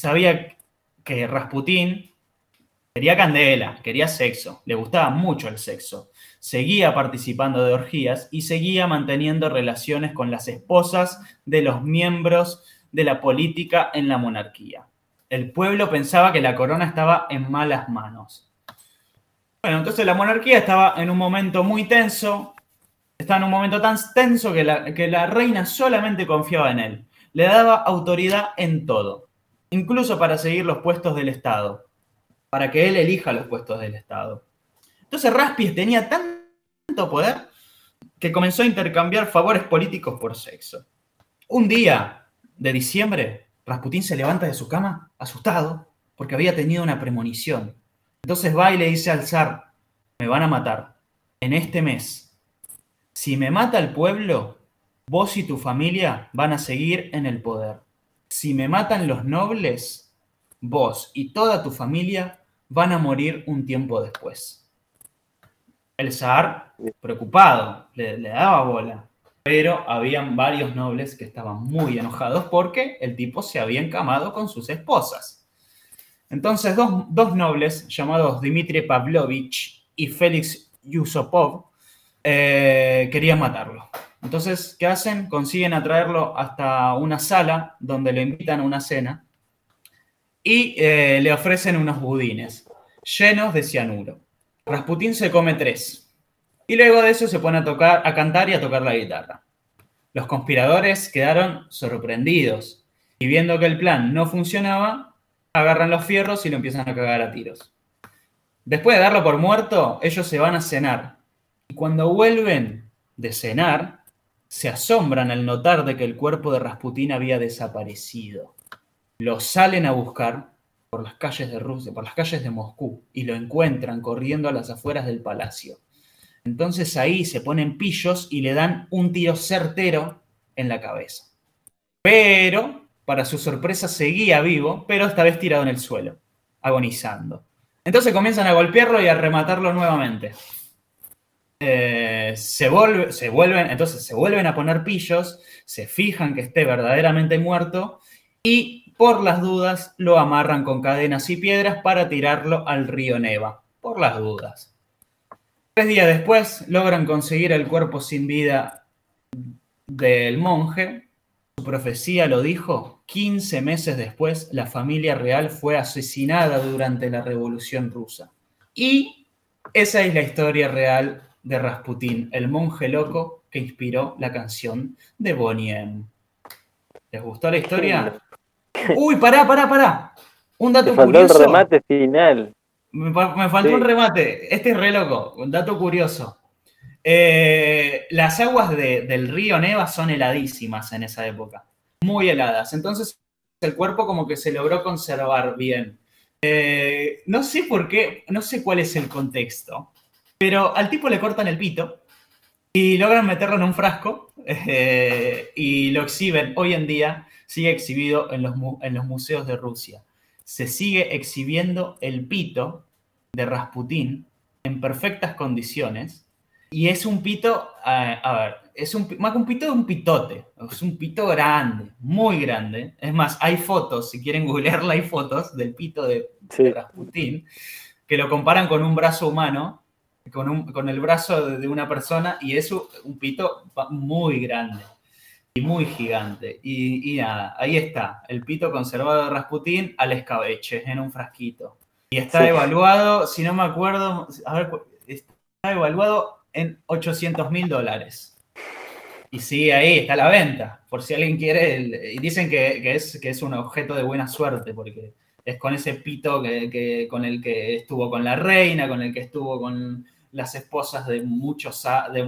Rasputín quería candela, quería sexo, le gustaba mucho el sexo. Seguía participando de orgías y seguía manteniendo relaciones con las esposas de los miembros de la política en la monarquía. El pueblo pensaba que la corona estaba en malas manos. Bueno, entonces la monarquía estaba en un momento muy tenso. Estaba en un momento tan tenso que la reina solamente confiaba en él. le daba autoridad en todo, incluso para seguir los puestos del Estado, para que él elija los puestos del Estado. Entonces Raspis tenía tanto poder que comenzó a intercambiar favores políticos por sexo. Un día de diciembre, Rasputín se levanta de su cama asustado porque había tenido una premonición. Entonces va y le dice al zar: me van a matar en este mes. Si me mata el pueblo, vos y tu familia van a seguir en el poder. Si me matan los nobles, vos y toda tu familia van a morir un tiempo después. El zar, preocupado, le daba bola. Pero habían varios nobles que estaban muy enojados porque el tipo se había encamado con sus esposas. Entonces dos nobles llamados Dmitri Pavlovich y Félix Yusupov querían matarlo. Entonces, ¿qué hacen? Consiguen atraerlo hasta una sala donde le invitan a una cena y le ofrecen unos budines llenos de cianuro. Rasputín se come 3 y luego de eso se pone a cantar y a tocar la guitarra. Los conspiradores quedaron sorprendidos y viendo que el plan no funcionaba, agarran los fierros y lo empiezan a cagar a tiros. Después de darlo por muerto, ellos se van a cenar. Y cuando vuelven de cenar, se asombran al notar de que el cuerpo de Rasputín había desaparecido. Lo salen a buscar por las calles de Rusia, por las calles de Moscú, y lo encuentran corriendo a las afueras del palacio. Entonces ahí se ponen pillos y le dan un tiro certero en la cabeza. Pero, para su sorpresa, seguía vivo, pero esta vez tirado en el suelo, agonizando. Entonces comienzan a golpearlo y a rematarlo nuevamente. Se vuelven a poner pillos, se fijan que esté verdaderamente muerto y por las dudas lo amarran con cadenas y piedras para tirarlo al río Neva, por las dudas. 3 días después logran conseguir el cuerpo sin vida del monje. Su profecía lo dijo. 15 meses después, la familia real fue asesinada durante la Revolución Rusa. Y esa es la historia real de Rasputín, el monje loco que inspiró la canción de Boney M. ¿Les gustó la historia? ¡Uy, pará! Un dato Te faltó curioso. el remate final. Me faltó un remate. Este es re loco. Un dato curioso. Las aguas del río Neva son heladísimas en esa época. Muy heladas. Entonces el cuerpo como que se logró conservar bien. No sé por qué, no sé cuál es el contexto, pero al tipo le cortan el pito y logran meterlo en un frasco y lo exhiben. Hoy en día sigue exhibido en los museos de Rusia. Se sigue exhibiendo el pito de Rasputín en perfectas condiciones y es un pito, es más que un pito, es un pitote, es un pito grande, muy grande. Es más, hay fotos, si quieren googlearla, hay fotos del pito de Rasputín que lo comparan con un brazo humano, con el brazo de una persona y es un pito muy grande. Y muy gigante. Y nada, ahí está. El pito conservado de Rasputín al escabeche, en un frasquito. Y está evaluado, si no me acuerdo, está evaluado en $800.000. Y sigue ahí, está a la venta. Por si alguien quiere. Y dicen que es un objeto de buena suerte, porque es con ese pito con el que estuvo con la reina, con el que estuvo con las esposas de muchos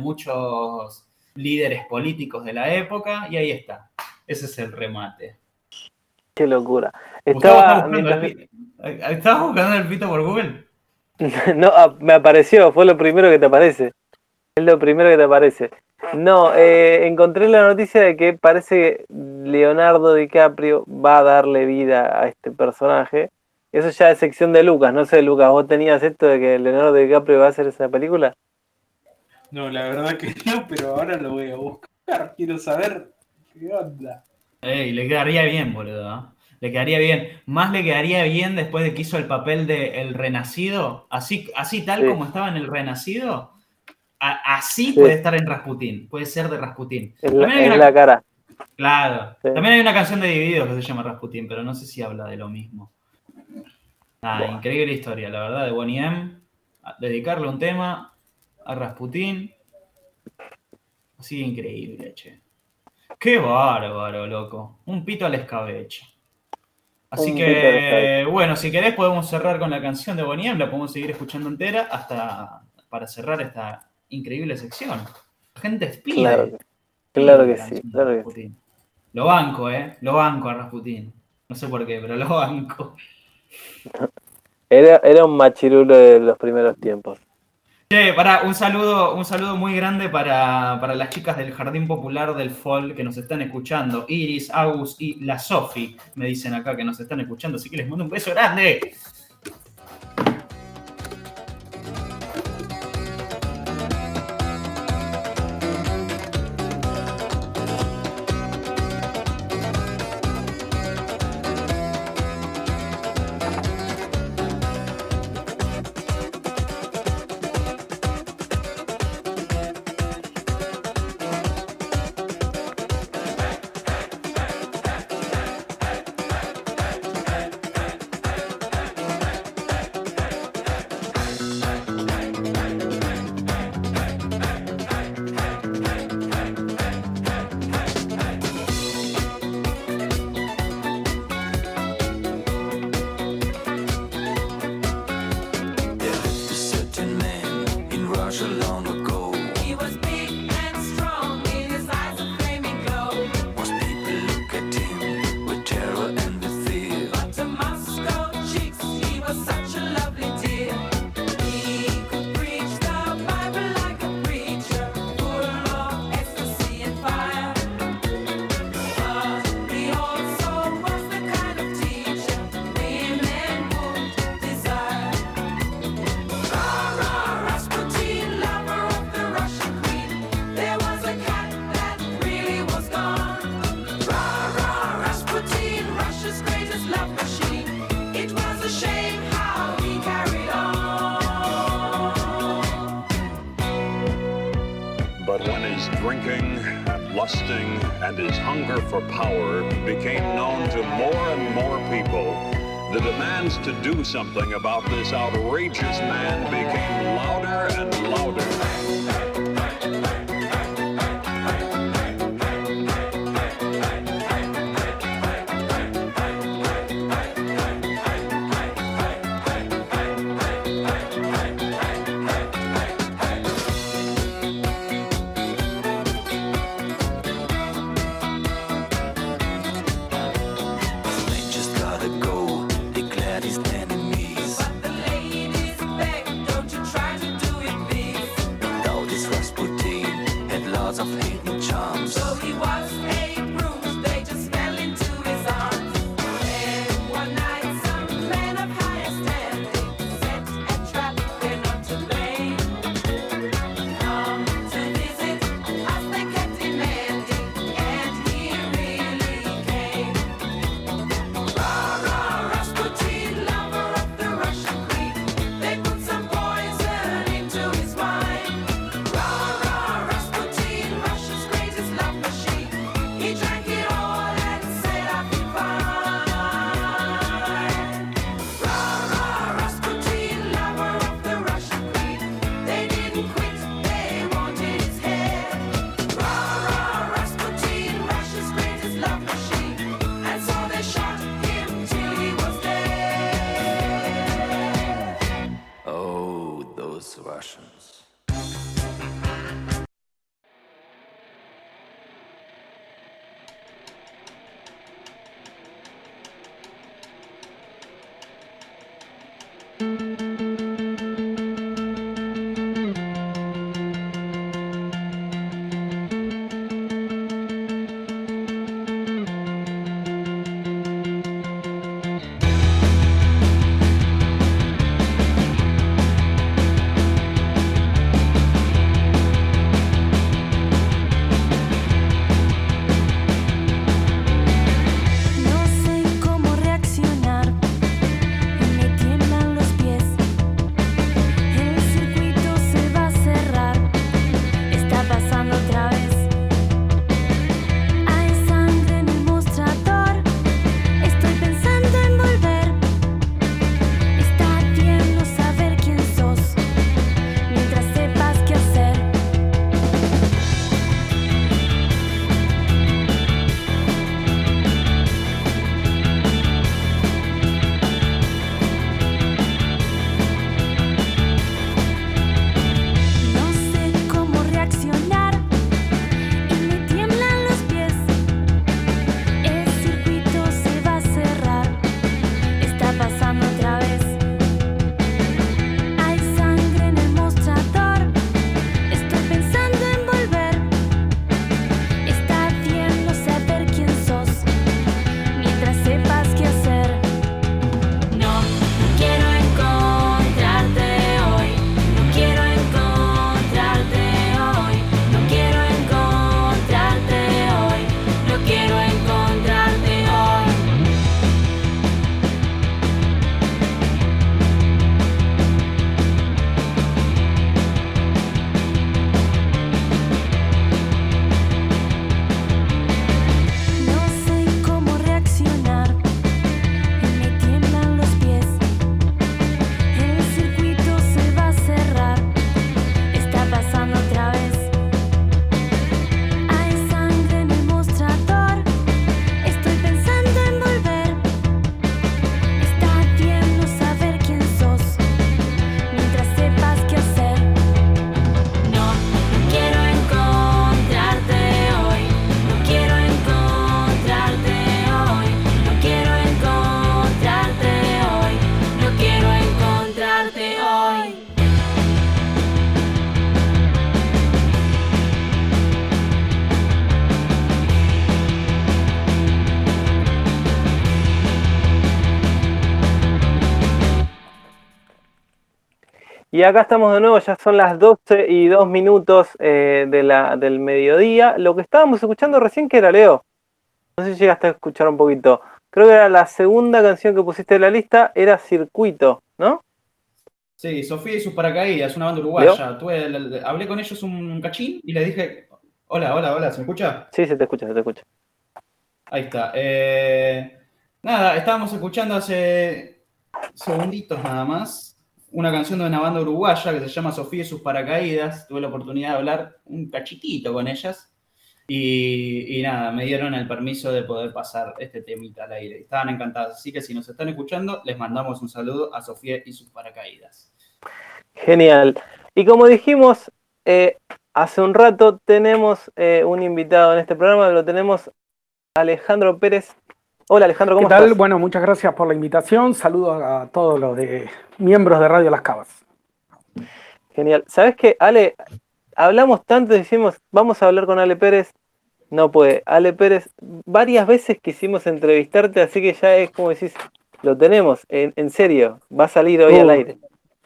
líderes políticos de la época, y ahí está. Ese es el remate. Qué locura. ¿Estabas buscando el pito por Google? No, me apareció, fue lo primero que te aparece. Es lo primero que te aparece. No, encontré la noticia de que parece que Leonardo DiCaprio va a darle vida a este personaje. Eso ya es sección de Lucas, no sé, Lucas, ¿vos tenías esto de que Leonardo DiCaprio va a hacer esa película? No, la verdad que no, pero ahora lo voy a buscar. Quiero saber qué onda. Le quedaría bien, boludo. Le quedaría bien. Más le quedaría bien después de que hizo el papel de El Renacido. Así tal como estaba en El Renacido, así puede estar en Rasputín. Puede ser de Rasputín. En la cara. Claro. Sí. También hay una canción de Divididos que se llama Rasputín, pero no sé si habla de lo mismo. Increíble historia, la verdad, de Boney M. Dedicarle un tema a Rasputín. Así increíble, che. Qué bárbaro, loco. Un pito al escabeche. Así Un pito al escabeche. que, bueno, si querés podemos cerrar con la canción de Boniem, la podemos seguir escuchando entera hasta para cerrar esta increíble sección. La gente pide. Claro pide que la sí, canción de claro que sí. Rasputín. Lo banco, lo banco a Rasputín. No sé por qué, pero lo banco. Era un machirulo de los primeros tiempos. Che, pará, un saludo muy grande para las chicas del Jardín Popular del Folk que nos están escuchando. Iris, Agus y la Sofi me dicen acá que nos están escuchando, así que les mando un beso grande. But when his drinking and lusting and his hunger for power became known to more and more people, the demands to do something about this outrageous man became louder and louder. Y acá estamos de nuevo, ya son las 12:02 del mediodía. Lo que estábamos escuchando recién, que era, Leo, no sé si llegaste a escuchar un poquito. Creo que era la segunda canción que pusiste en la lista, era Circuito, ¿no? Sí, Sofía y sus paracaídas, una banda uruguaya. Hablé con ellos un cachín y les dije, hola, ¿se me escucha? Sí, se te escucha, se te escucha. Ahí está. Nada, estábamos escuchando hace segunditos nada más una canción de una banda uruguaya que se llama Sofía y sus paracaídas. Tuve la oportunidad de hablar un cachitito con ellas y nada, me dieron el permiso de poder pasar este temita al aire. Estaban encantados, así que si nos están escuchando, les mandamos un saludo a Sofía y sus paracaídas. Genial. Y como dijimos hace un rato, tenemos un invitado en este programa, lo tenemos Alejandro Pérez. Hola Alejandro, ¿cómo ¿Qué tal? estás? Bueno, muchas gracias por la invitación. Saludos a todos los miembros de Radio Las Cavas. Genial. ¿Sabes qué, Ale? Hablamos tanto, decimos, vamos a hablar con Ale Pérez. No puede. Ale Pérez, varias veces quisimos entrevistarte, así que ya es como decís, lo tenemos, en serio, va a salir hoy al aire.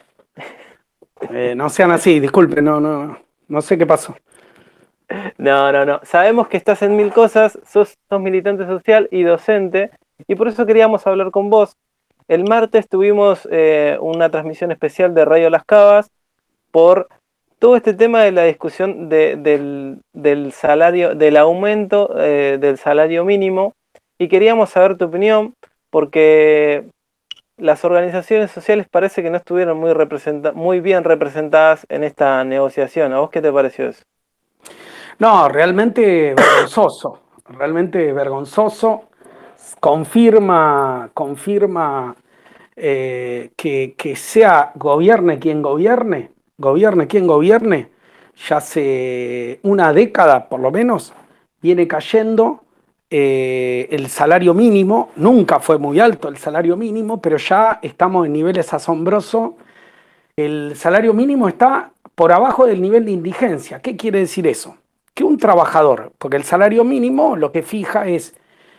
No sean así, disculpen, no sé qué pasó. No. Sabemos que estás en mil cosas, sos militante social y docente, y por eso queríamos hablar con vos. El martes tuvimos una transmisión especial de Radio Las Cavas por todo este tema de la discusión del salario, del aumento del salario mínimo, y queríamos saber tu opinión, porque las organizaciones sociales parece que no estuvieron muy bien representadas en esta negociación. ¿A vos qué te pareció eso? No, realmente vergonzoso. Confirma que sea gobierne quien gobierne, ya hace una década por lo menos, viene cayendo el salario mínimo. Nunca fue muy alto el salario mínimo, pero ya estamos en niveles asombrosos. El salario mínimo está por abajo del nivel de indigencia. ¿Qué quiere decir eso? Que un trabajador, porque el salario mínimo lo que fija es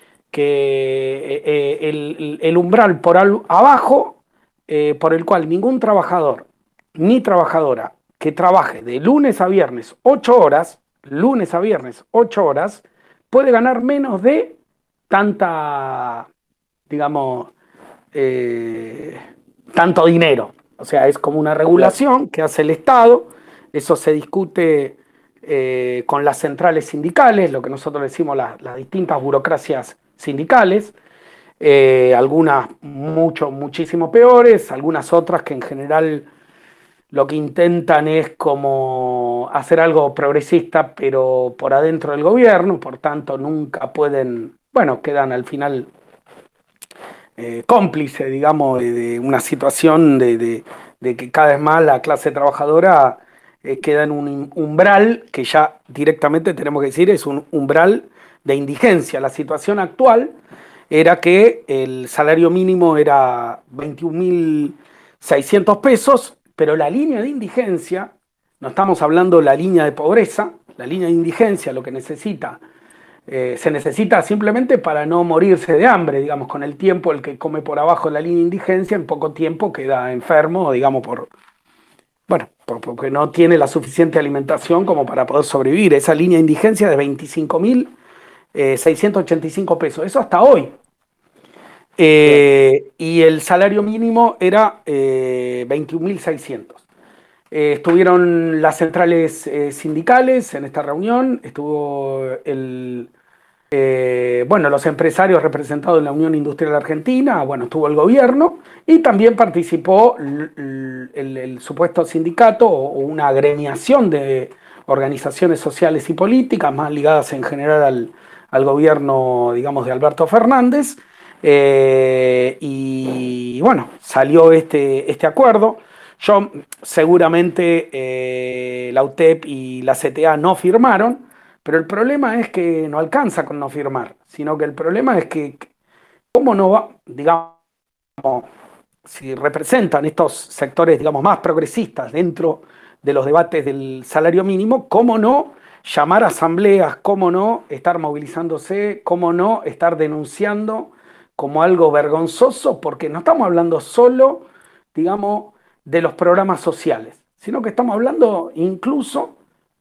que el umbral por abajo, por el cual ningún trabajador ni trabajadora que trabaje de lunes a viernes 8 horas, puede ganar menos de tanta, digamos, tanto dinero. O sea, es como una regulación que hace el Estado. Eso se discute con las centrales sindicales, lo que nosotros decimos las distintas burocracias sindicales, algunas muchísimo peores, algunas otras que en general lo que intentan es como hacer algo progresista, pero por adentro del gobierno, por tanto nunca pueden, quedan al final cómplices, digamos, de una situación de que cada vez más la clase trabajadora queda en un umbral que ya directamente tenemos que decir es un umbral de indigencia. La situación actual era que el salario mínimo era 21.600 pesos, pero la línea de indigencia, no estamos hablando de la línea de pobreza, la línea de indigencia lo que necesita, se necesita simplemente para no morirse de hambre, digamos, con el tiempo el que come por abajo de la línea de indigencia en poco tiempo queda enfermo, digamos, porque no tiene la suficiente alimentación como para poder sobrevivir. Esa línea de indigencia de 25.685 pesos, eso hasta hoy. Y el salario mínimo era 21.600. Estuvieron las centrales sindicales en esta reunión, estuvo los empresarios representados en la Unión Industrial Argentina, estuvo el gobierno y también participó el supuesto sindicato o una agremiación de organizaciones sociales y políticas más ligadas en general al gobierno, digamos, de Alberto Fernández. Salió este acuerdo. Seguramente la UTEP y la CTA no firmaron, pero el problema es que no alcanza con no firmar, sino que el problema es que cómo no va, digamos, si representan estos sectores, digamos, más progresistas dentro de los debates del salario mínimo, cómo no llamar a asambleas, cómo no estar movilizándose, cómo no estar denunciando como algo vergonzoso, porque no estamos hablando solo, digamos, de los programas sociales, sino que estamos hablando incluso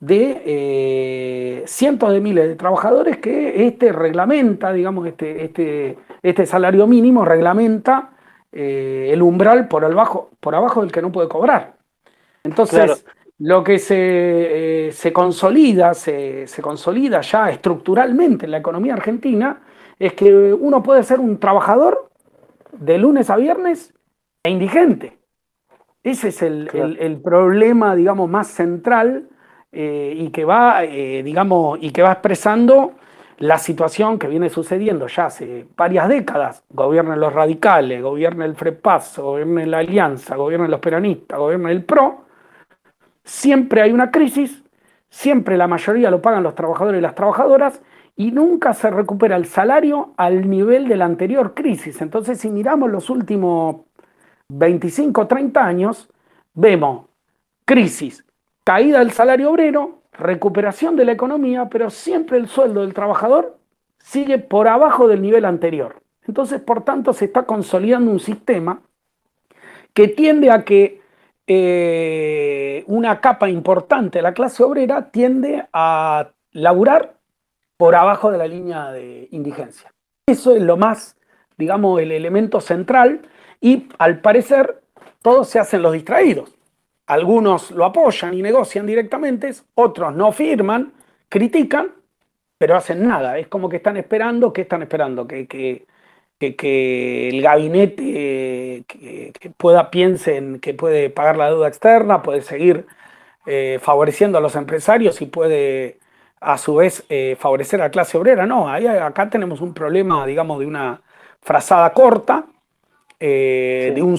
de cientos de miles de trabajadores que reglamenta, digamos, este salario mínimo reglamenta el umbral por abajo del que no puede cobrar. Entonces, Claro. lo que se consolida ya estructuralmente en la economía argentina es que uno puede ser un trabajador de lunes a viernes e indigente. Ese es el problema, digamos, más central y que va, digamos, y que va expresando la situación que viene sucediendo ya hace varias décadas. Gobiernan los radicales, gobierna el FREPAS, gobierna la Alianza, gobiernan los peronistas, gobierna el PRO. Siempre hay una crisis, siempre la mayoría lo pagan los trabajadores y las trabajadoras y nunca se recupera el salario al nivel de la anterior crisis. Entonces, si miramos los últimos 25 o 30 años, vemos crisis, caída del salario obrero, recuperación de la economía, pero siempre el sueldo del trabajador sigue por abajo del nivel anterior. Entonces, por tanto, se está consolidando un sistema que tiende a que una capa importante de la clase obrera tiende a laburar por abajo de la línea de indigencia. Eso es lo más, digamos, el elemento central y al parecer todos se hacen los distraídos. Algunos lo apoyan y negocian directamente, otros no firman, critican, pero hacen nada. Es como que están esperando, ¿qué están esperando? Que el gabinete piensen que puede pagar la deuda externa, puede seguir favoreciendo a los empresarios y puede a su vez favorecer a la clase obrera. No, acá tenemos un problema, digamos, de una frazada corta, de un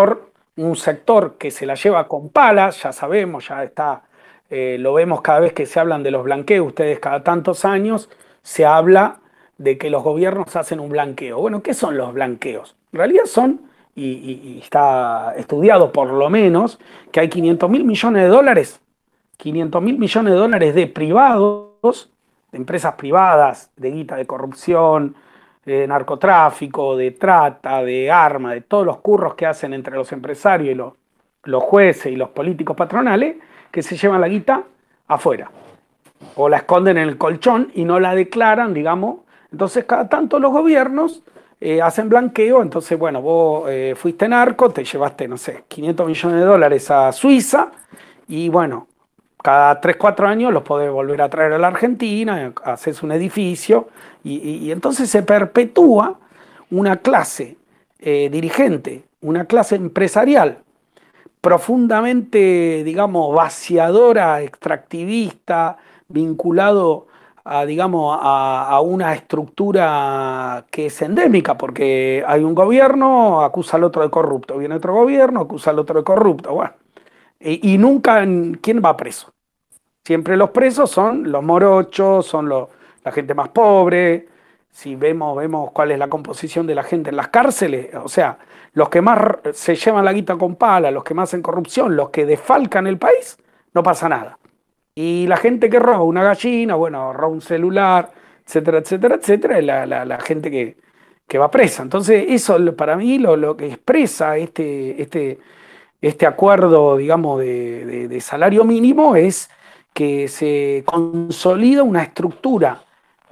sector que se la lleva con palas, ya sabemos, ya está, lo vemos cada vez que se hablan de los blanqueos, ustedes cada tantos años se habla de que los gobiernos hacen un blanqueo. Bueno, ¿qué son los blanqueos? En realidad son, y está estudiado por lo menos, que hay 500.000 millones de dólares, 500.000 millones de dólares de privados, de empresas privadas, de guita de corrupción, de narcotráfico, de trata, de armas, de todos los curros que hacen entre los empresarios y los jueces y los políticos patronales, que se llevan la guita afuera. O la esconden en el colchón y no la declaran, digamos. Entonces, cada tanto los gobiernos hacen blanqueo. Entonces, bueno, vos fuiste narco, te llevaste, no sé, 500 millones de dólares a Suiza y, bueno, cada 3, 4 años los podés volver a traer a la Argentina, haces un edificio y entonces se perpetúa una clase dirigente, una clase empresarial profundamente, digamos, vaciadora, extractivista, vinculado a, digamos, a una estructura que es endémica, porque hay un gobierno, acusa al otro de corrupto, viene otro gobierno, acusa al otro de corrupto, bueno. Y nunca, ¿quién va preso? Siempre los presos son los morochos, son la gente más pobre. Si vemos cuál es la composición de la gente en las cárceles, o sea, los que más se llevan la guita con pala, los que más hacen corrupción, los que desfalcan el país, no pasa nada. Y la gente que roba una gallina, bueno, roba un celular, etcétera, etcétera, etcétera, es la gente que va presa. Entonces, eso para mí lo que expresa este acuerdo, digamos, de salario mínimo es que se consolida una estructura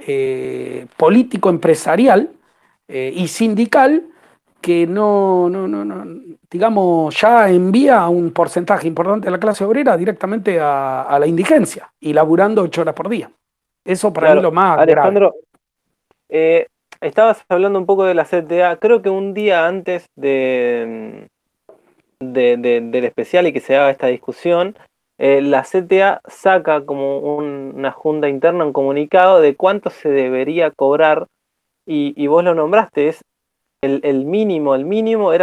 político-empresarial y sindical que no, digamos, ya envía a un porcentaje importante de la clase obrera directamente a la indigencia y laburando 8 horas por día. Eso para mí es lo más Alejandro, grave. Estabas hablando un poco de la CTA. Creo que un día antes del especial y que se haga esta discusión, la CTA saca como una junta interna, un comunicado de cuánto se debería cobrar, y vos lo nombraste, es el mínimo era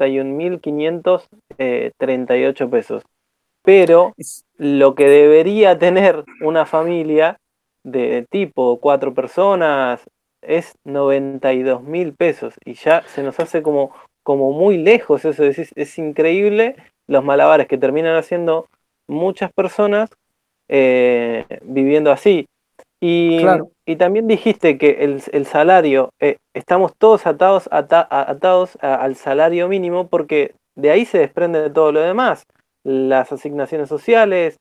61.538 pesos. Pero lo que debería tener una familia de tipo 4 personas es 92.000 pesos, y ya se nos hace como muy lejos eso. Es increíble los malabares que terminan haciendo muchas personas viviendo así. Y, claro. Y también dijiste que el salario, estamos todos atados al salario mínimo, porque de ahí se desprende de todo lo demás. Las asignaciones sociales,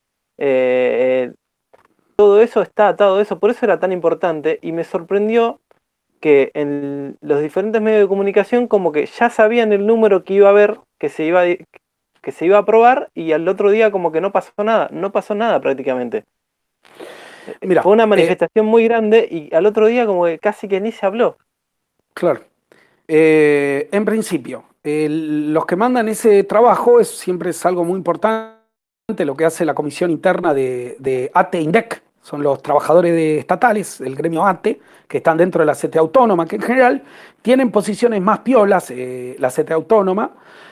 todo eso está atado a eso, por eso era tan importante, y me sorprendió que en los diferentes medios de comunicación como que ya sabían el número que iba a haber, que se iba a aprobar, y al otro día como que no pasó nada prácticamente. Mira, fue una manifestación muy grande y al otro día como que casi que ni se habló. Claro. En principio, los que mandan ese trabajo siempre es algo muy importante, lo que hace la comisión interna de ATE-INDEC, son los trabajadores estatales, el gremio ATE, que están dentro de la CTA Autónoma, que en general tienen posiciones más piolas, la CTA Autónoma,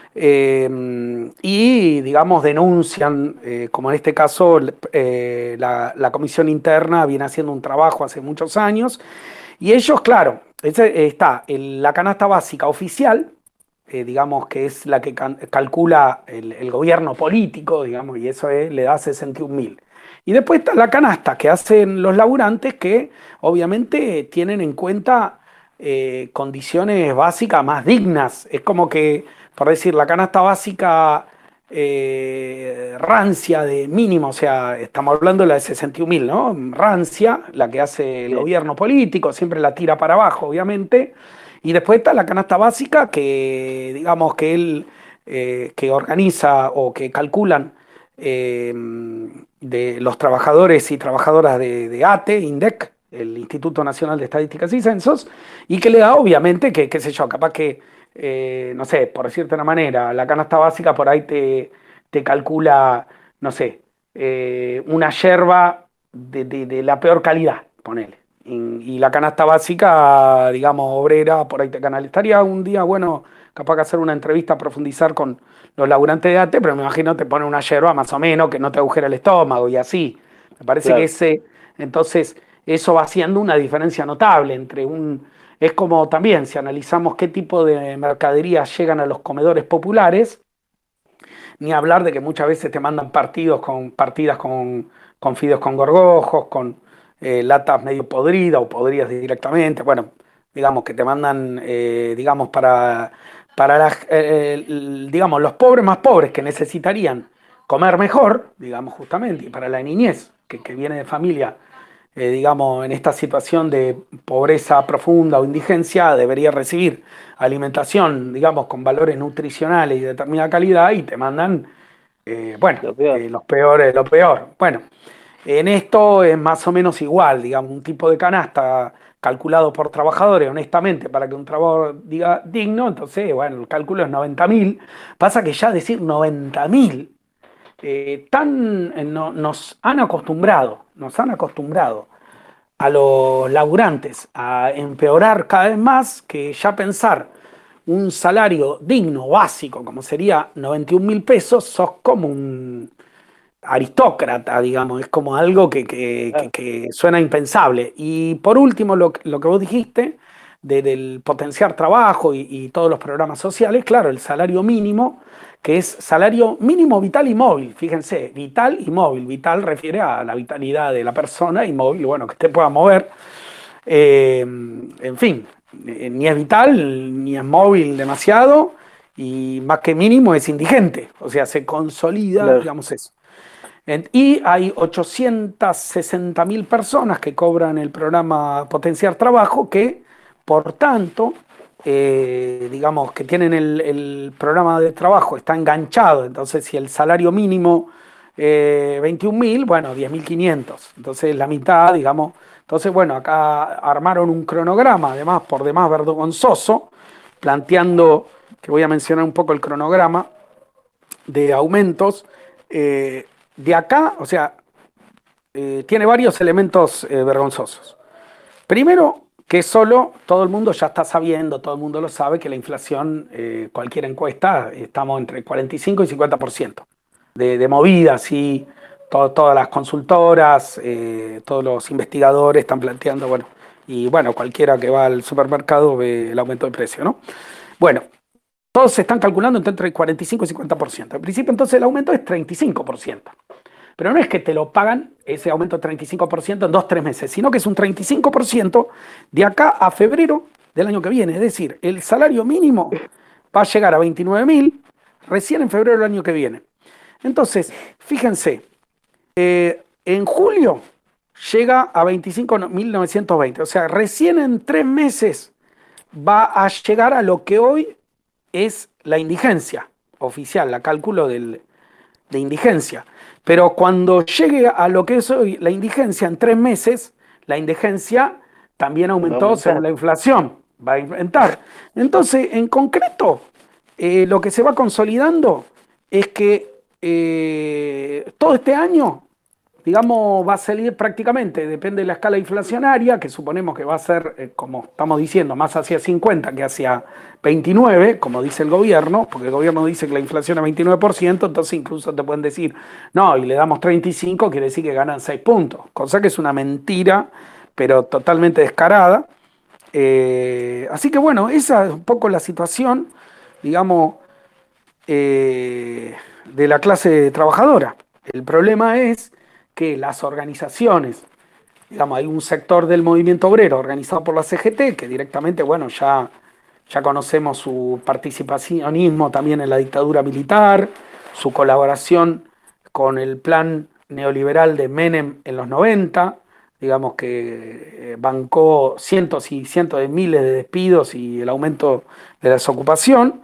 y digamos denuncian, como en este caso la comisión interna viene haciendo un trabajo hace muchos años, y ellos, claro, está la canasta básica oficial, digamos que es la que calcula el gobierno político, digamos, y eso le da 61.000. Y después está la canasta que hacen los laburantes, que obviamente tienen en cuenta condiciones básicas más dignas. Es como que, por decir, la canasta básica rancia de mínimo, o sea, estamos hablando de la de 61.000, ¿no? Rancia, la que hace el gobierno político, siempre la tira para abajo, obviamente. Y después está la canasta básica que, digamos, que él que organiza o que calculan de los trabajadores y trabajadoras de ATE, INDEC, el Instituto Nacional de Estadísticas y Censos, y que le da obviamente que, qué sé yo, capaz que, no sé, por decirte una manera, la canasta básica por ahí te calcula, no sé, una yerba de la peor calidad, ponele. Y la canasta básica, digamos, obrera, por ahí te canal. Estaría un día, bueno, capaz que hacer una entrevista, profundizar con los laburantes de ATE, pero me imagino te pone una yerba más o menos que no te agujera el estómago y así. Me parece Claro. que entonces, eso va haciendo una diferencia notable entre es como también, si analizamos qué tipo de mercaderías llegan a los comedores populares, ni hablar de que muchas veces te mandan partidas con fideos con gorgojos, con latas medio podridas o podridas directamente, bueno, digamos que te mandan, digamos, para digamos, los pobres más pobres que necesitarían comer mejor, digamos, justamente, y para la niñez, que viene de familia, digamos, en esta situación de pobreza profunda o indigencia, debería recibir alimentación, digamos, con valores nutricionales y de determinada calidad, y te mandan, bueno, Lo peor. los peores, lo peor. Bueno, en esto es más o menos igual, digamos, un tipo de canasta calculado por trabajadores, honestamente, para que un trabajo diga digno, entonces, bueno, el cálculo es 90.000. Pasa que ya decir 90.000, nos han acostumbrado a los laburantes a empeorar cada vez más, que ya pensar un salario digno, básico, como sería 91.000 pesos, sos como un aristócrata, digamos, es como algo que suena impensable. Y por último, lo que vos dijiste, del potenciar trabajo y todos los programas sociales, claro, el salario mínimo, que es salario mínimo vital y móvil, fíjense, vital y móvil. Vital refiere a la vitalidad de la persona y móvil, bueno, que usted pueda mover. En fin, ni es vital, ni es móvil demasiado, y más que mínimo es indigente, o sea, se consolida, Claro. digamos eso. Y hay 860.000 personas que cobran el programa Potenciar Trabajo, que por tanto, digamos, que tienen el programa de trabajo, está enganchado. Entonces, si el salario mínimo 21.000, bueno, 10.500. Entonces, la mitad, digamos. Entonces, bueno, acá armaron un cronograma, además, por demás vergonzoso, planteando, que voy a mencionar un poco el cronograma de aumentos. De acá, o sea, tiene varios elementos vergonzosos. Primero, que solo todo el mundo ya está sabiendo, todo el mundo lo sabe, que la inflación, cualquier encuesta, estamos entre 45 y 50% de movidas, y todas las consultoras, todos los investigadores están planteando, bueno, y bueno, cualquiera que va al supermercado ve el aumento de precio, ¿no? Bueno, todos se están calculando entre el 45 y 50%. En principio, entonces, el aumento es 35%. Pero no es que te lo pagan ese aumento de 35% en 2-3 meses, sino que es un 35% de acá a febrero del año que viene. Es decir, el salario mínimo va a llegar a 29.000, recién en febrero del año que viene. Entonces, fíjense, en julio llega a 25.920, o sea, recién en 3 meses va a llegar a lo que hoy es la indigencia oficial, la cálculo de indigencia. Pero cuando llegue a lo que es hoy la indigencia en 3 meses, la indigencia también aumentó según la inflación, va a aumentar. Entonces, en concreto, lo que se va consolidando es que todo este año, digamos, va a salir prácticamente, depende de la escala inflacionaria, que suponemos que va a ser, como estamos diciendo, más hacia 50 que hacia 29, como dice el gobierno, porque el gobierno dice que la inflación es 29%, entonces incluso te pueden decir, no, y le damos 35, quiere decir que ganan 6 puntos, cosa que es una mentira, pero totalmente descarada. Así que bueno, esa es un poco la situación, digamos, de la clase trabajadora. El problema es que las organizaciones, digamos, hay un sector del movimiento obrero organizado por la CGT, que directamente, bueno, ya conocemos su participacionismo también en la dictadura militar, su colaboración con el plan neoliberal de Menem en los 90, digamos que bancó cientos y cientos de miles de despidos y el aumento de la desocupación.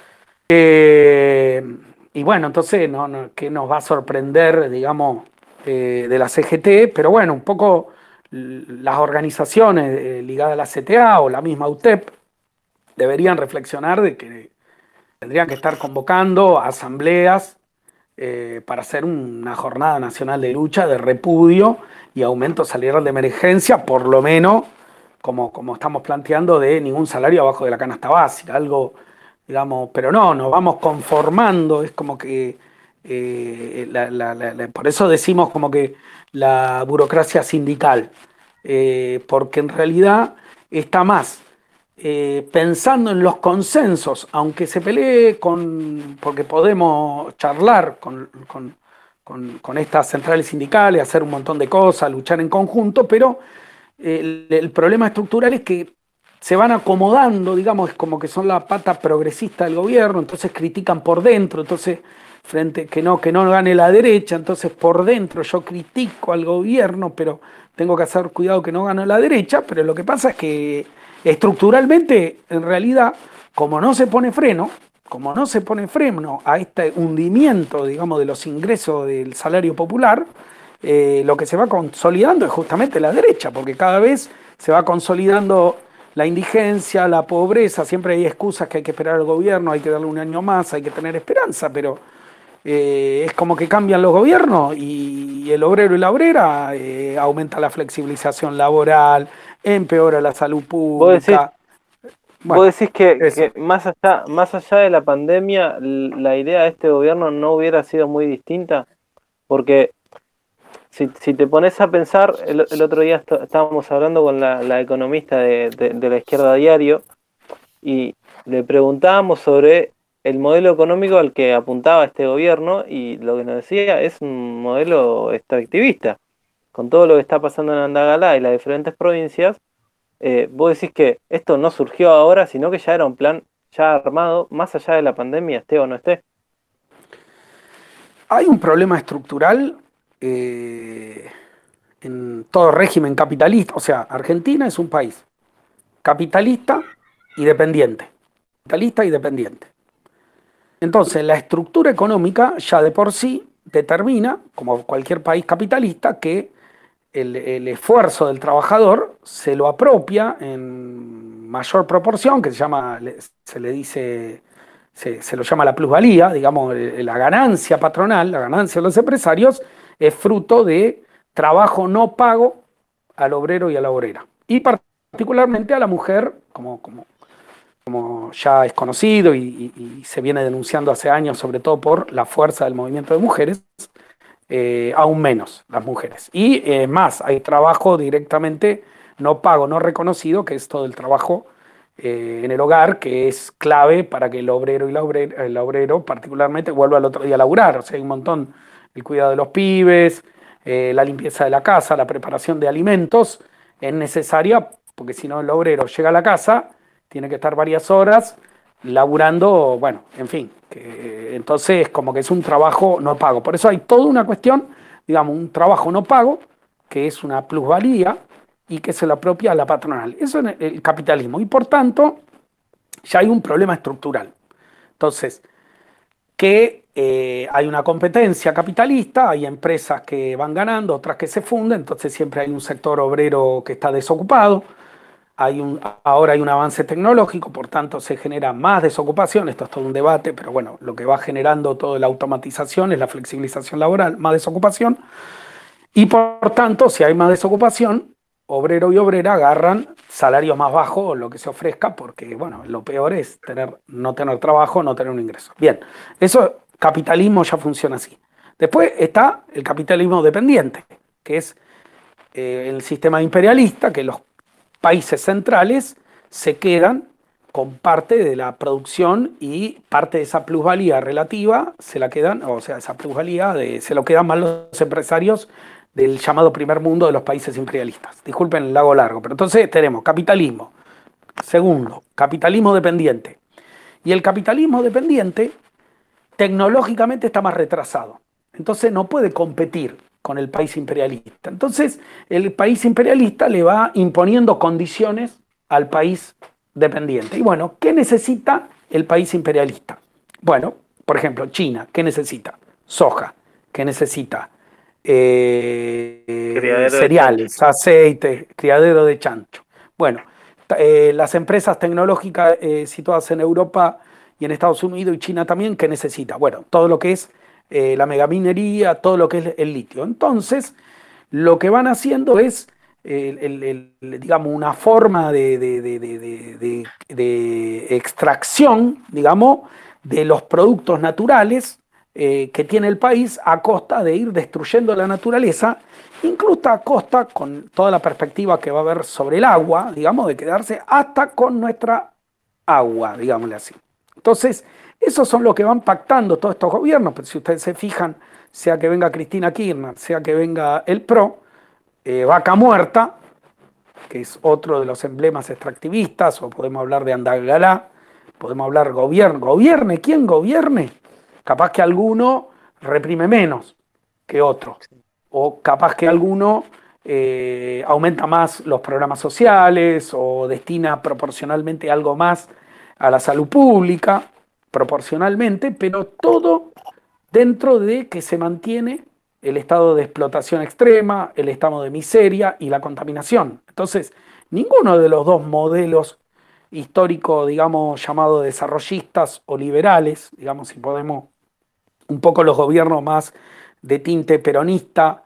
Y bueno, entonces, ¿qué nos va a sorprender, digamos, de la CGT? Pero bueno, un poco las organizaciones ligadas a la CTA o la misma UTEP deberían reflexionar de que tendrían que estar convocando asambleas para hacer una jornada nacional de lucha, de repudio y aumento salarial de emergencia, por lo menos, como estamos planteando, de ningún salario abajo de la canasta básica, algo, digamos, pero no, nos vamos conformando, es como que, por eso decimos como que la burocracia sindical, porque en realidad está más pensando en los consensos, aunque se pelee porque podemos charlar con estas centrales sindicales, hacer un montón de cosas, luchar en conjunto, pero el problema estructural es que se van acomodando, digamos, es como que son la pata progresista del gobierno, entonces critican por dentro, entonces frente que no gane la derecha, entonces por dentro yo critico al gobierno, pero tengo que hacer cuidado que no gane la derecha, pero lo que pasa es que estructuralmente, en realidad, como no se pone freno a este hundimiento, digamos, de los ingresos del salario popular, lo que se va consolidando es justamente la derecha, porque cada vez se va consolidando la indigencia, la pobreza, siempre hay excusas que hay que esperar al gobierno, hay que darle un año más, hay que tener esperanza, pero es como que cambian los gobiernos y el obrero y la obrera aumenta la flexibilización laboral, empeora la salud pública. Vos decís que más allá de la pandemia, la idea de este gobierno no hubiera sido muy distinta, porque si te pones a pensar, el otro día estábamos hablando con la economista de la Izquierda Diario y le preguntábamos sobre el modelo económico al que apuntaba este gobierno y lo que nos decía es un modelo extractivista. Con todo lo que está pasando en Andagalá y las diferentes provincias, vos decís que esto no surgió ahora, sino que ya era un plan ya armado, más allá de la pandemia, esté o no esté. Hay un problema estructural en todo régimen capitalista. O sea, Argentina es un país capitalista y dependiente. Capitalista y dependiente. Entonces, la estructura económica ya de por sí determina, como cualquier país capitalista, que el esfuerzo del trabajador se lo apropia en mayor proporción, que se lo llama la plusvalía, digamos, la ganancia patronal, la ganancia de los empresarios, es fruto de trabajo no pago al obrero y a la obrera. Y particularmente a la mujer, como ya es conocido y se viene denunciando hace años, sobre todo por la fuerza del movimiento de mujeres, aún menos las mujeres. Y más, hay trabajo directamente no pago, no reconocido, que es todo el trabajo en el hogar, que es clave para que el obrero y el obrero particularmente vuelva al otro día a laburar. O sea, hay un montón, el cuidado de los pibes, la limpieza de la casa, la preparación de alimentos, es necesaria porque si no el obrero llega a la casa, tiene que estar varias horas laburando, bueno, en fin. Entonces, como que es un trabajo no pago. Por eso hay toda una cuestión, digamos, un trabajo no pago, que es una plusvalía y que se lo apropia a la patronal. Eso es el capitalismo. Y por tanto, ya hay un problema estructural. Entonces, que hay una competencia capitalista, hay empresas que van ganando, otras que se funden, entonces siempre hay un sector obrero que está desocupado, ahora hay un avance tecnológico, por tanto se genera más desocupación, esto es todo un debate, pero bueno, lo que va generando toda la automatización es la flexibilización laboral, más desocupación, y por tanto, si hay más desocupación, obrero y obrera agarran salarios más bajos o lo que se ofrezca, porque bueno, lo peor es no tener trabajo, no tener un ingreso. Bien, eso, capitalismo ya funciona así. Después está el capitalismo dependiente, que es el sistema imperialista, que los países centrales se quedan con parte de la producción y parte de esa plusvalía relativa se la quedan, o sea, esa plusvalía se lo quedan más los empresarios del llamado primer mundo de los países imperialistas. Disculpen el lago largo, pero entonces tenemos capitalismo. Segundo, capitalismo dependiente. Y el capitalismo dependiente tecnológicamente está más retrasado. Entonces no puede competir con el país imperialista. Entonces el país imperialista le va imponiendo condiciones al país dependiente. Y bueno, ¿qué necesita el país imperialista? Bueno, por ejemplo, China, ¿qué necesita? Soja. ¿Qué necesita? Cereales, aceite, criadero de chancho. Bueno, las empresas tecnológicas situadas en Europa y en Estados Unidos y China también, ¿qué necesita? Bueno, todo lo que es la megaminería, todo lo que es el litio. Entonces, lo que van haciendo es, digamos, una forma de extracción, digamos, de los productos naturales que tiene el país a costa de ir destruyendo la naturaleza, incluso a costa, con toda la perspectiva que va a haber sobre el agua, digamos, de quedarse hasta con nuestra agua, digámosle así. Entonces, esos son los que van pactando todos estos gobiernos, pero si ustedes se fijan, sea que venga Cristina Kirchner, sea que venga el PRO, Vaca Muerta, que es otro de los emblemas extractivistas, o podemos hablar de Andagalá, podemos hablar gobierne, ¿quién gobierne? Capaz que alguno reprime menos que otro, o capaz que alguno aumenta más los programas sociales o destina proporcionalmente algo más a la salud pública, proporcionalmente, pero todo dentro de que se mantiene el estado de explotación extrema, el estado de miseria y la contaminación. Entonces, ninguno de los dos modelos históricos, digamos, llamados desarrollistas o liberales, digamos, si podemos, un poco los gobiernos más de tinte peronista,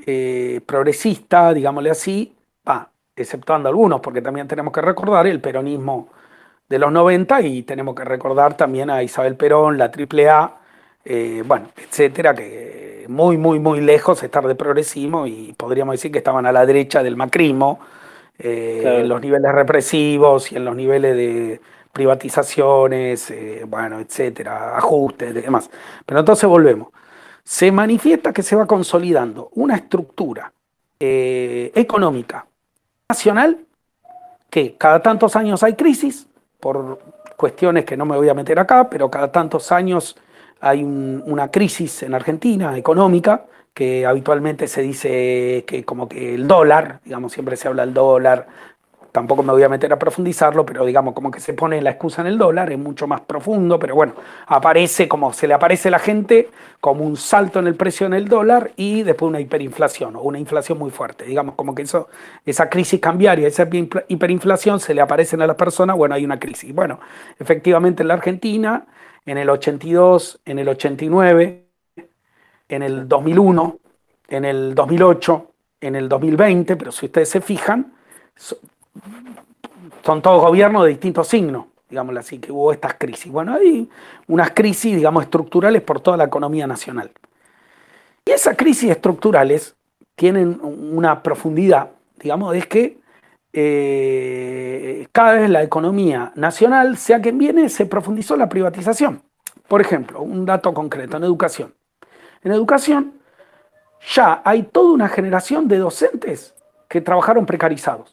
progresista, digámosle así, exceptuando algunos, porque también tenemos que recordar el peronismo de los 90 y tenemos que recordar también a Isabel Perón, la AAA, bueno, etcétera, que muy, muy, muy lejos estar de progresismo y podríamos decir que estaban a la derecha del macrismo, claro, en los niveles represivos y en los niveles de privatizaciones, bueno, etcétera, ajustes y demás. Pero entonces volvemos. Se manifiesta que se va consolidando una estructura económica nacional que cada tantos años hay crisis, por cuestiones que no me voy a meter acá, pero cada tantos años hay una crisis en Argentina económica, que habitualmente se dice que como que el dólar, digamos, siempre se habla del dólar, tampoco me voy a meter a profundizarlo, pero digamos como que se pone la excusa en el dólar, es mucho más profundo, pero bueno, aparece como se le aparece a la gente como un salto en el precio en el dólar y después una hiperinflación o una inflación muy fuerte, digamos como que esa crisis cambiaria, esa hiperinflación se le aparecen a las personas, bueno, hay una crisis. Bueno, efectivamente en la Argentina, en el 82, en el 89, en el 2001, en el 2008, en el 2020, pero si ustedes se fijan, son todos gobiernos de distintos signos, digámoslo así, que hubo estas crisis. Bueno, hay unas crisis, digamos, estructurales por toda la economía nacional. Y esas crisis estructurales tienen una profundidad, digamos, es que cada vez la economía nacional, sea quien viene, se profundizó la privatización. Por ejemplo, un dato concreto, en educación. En educación ya hay toda una generación de docentes que trabajaron precarizados,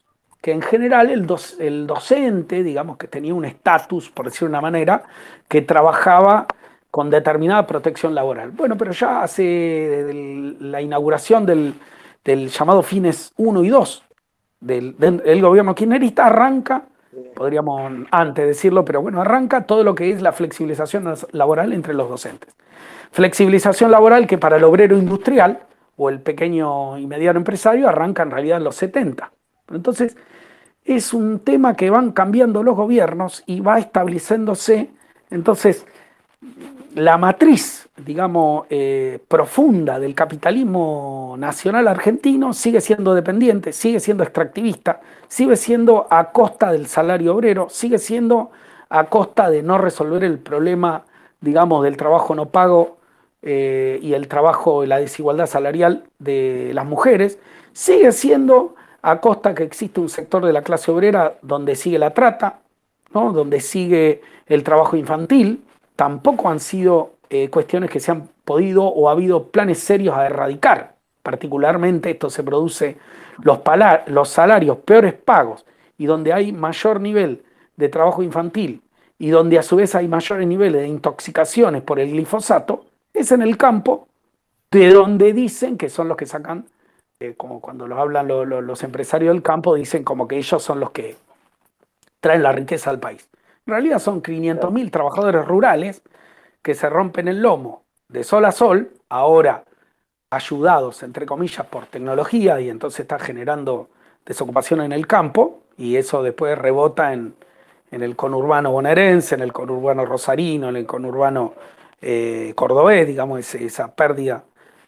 que en general el docente, digamos que tenía un estatus, por decirlo de una manera, que trabajaba con determinada protección laboral. Bueno, pero ya hace la inauguración del llamado fines 1 y 2 del gobierno kirchnerista arranca, podríamos antes decirlo, pero bueno, arranca todo lo que es la flexibilización laboral entre los docentes. Flexibilización laboral que para el obrero industrial o el pequeño y mediano empresario arranca en realidad en los 70. Entonces, es un tema que van cambiando los gobiernos y va estableciéndose. Entonces, la matriz, digamos, profunda del capitalismo nacional argentino sigue siendo dependiente, sigue siendo extractivista, sigue siendo a costa del salario obrero, sigue siendo a costa de no resolver el problema, digamos, del trabajo no pago y el trabajo, la desigualdad salarial de las mujeres, sigue siendo a costa que existe un sector de la clase obrera donde sigue la trata, ¿no? Donde sigue el trabajo infantil. Tampoco han sido cuestiones que se han podido o ha habido planes serios a erradicar. Particularmente esto se produce los salarios peores pagos y donde hay mayor nivel de trabajo infantil y donde a su vez hay mayores niveles de intoxicaciones por el glifosato, es en el campo, de donde dicen que son los que sacan, como cuando los hablan los empresarios del campo, dicen como que ellos son los que traen la riqueza al país. En realidad son 500.000 trabajadores rurales que se rompen el lomo de sol a sol, ahora ayudados, entre comillas, por tecnología, y entonces está generando desocupación en el campo, y eso después rebota en el conurbano bonaerense, en el conurbano rosarino, en el conurbano cordobés, digamos, esa pérdida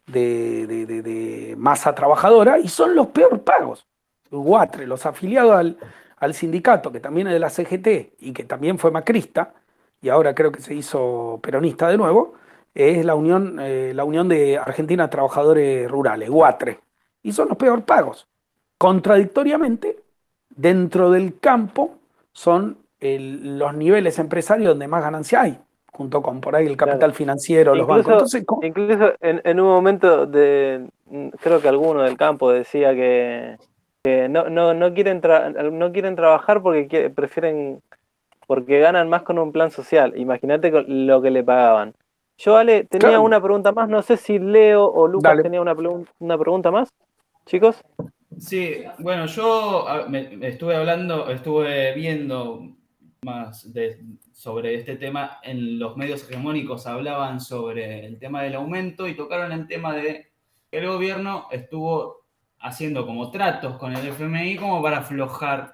de masa trabajadora, y son los peor pagos. Guatre, los afiliados al sindicato, que también es de la CGT y que también fue macrista, y ahora creo que se hizo peronista de nuevo, es la Unión de Argentina Trabajadores Rurales, Guatre, y son los peor pagos. Contradictoriamente, dentro del campo son los niveles empresarios donde más ganancia hay, junto con por ahí el capital financiero, los bancos. Entonces, incluso en un momento creo que alguno del campo decía que no quieren trabajar porque prefieren, porque ganan más con un plan social. Imagínate lo que le pagaban. Yo, Ale, tenía una pregunta más, no sé si Leo o Lucas tenía una pregunta más, chicos. Sí, bueno, yo estuve viendo más sobre este tema. En los medios hegemónicos hablaban sobre el tema del aumento y tocaron el tema de que el gobierno estuvo haciendo como tratos con el FMI como para aflojar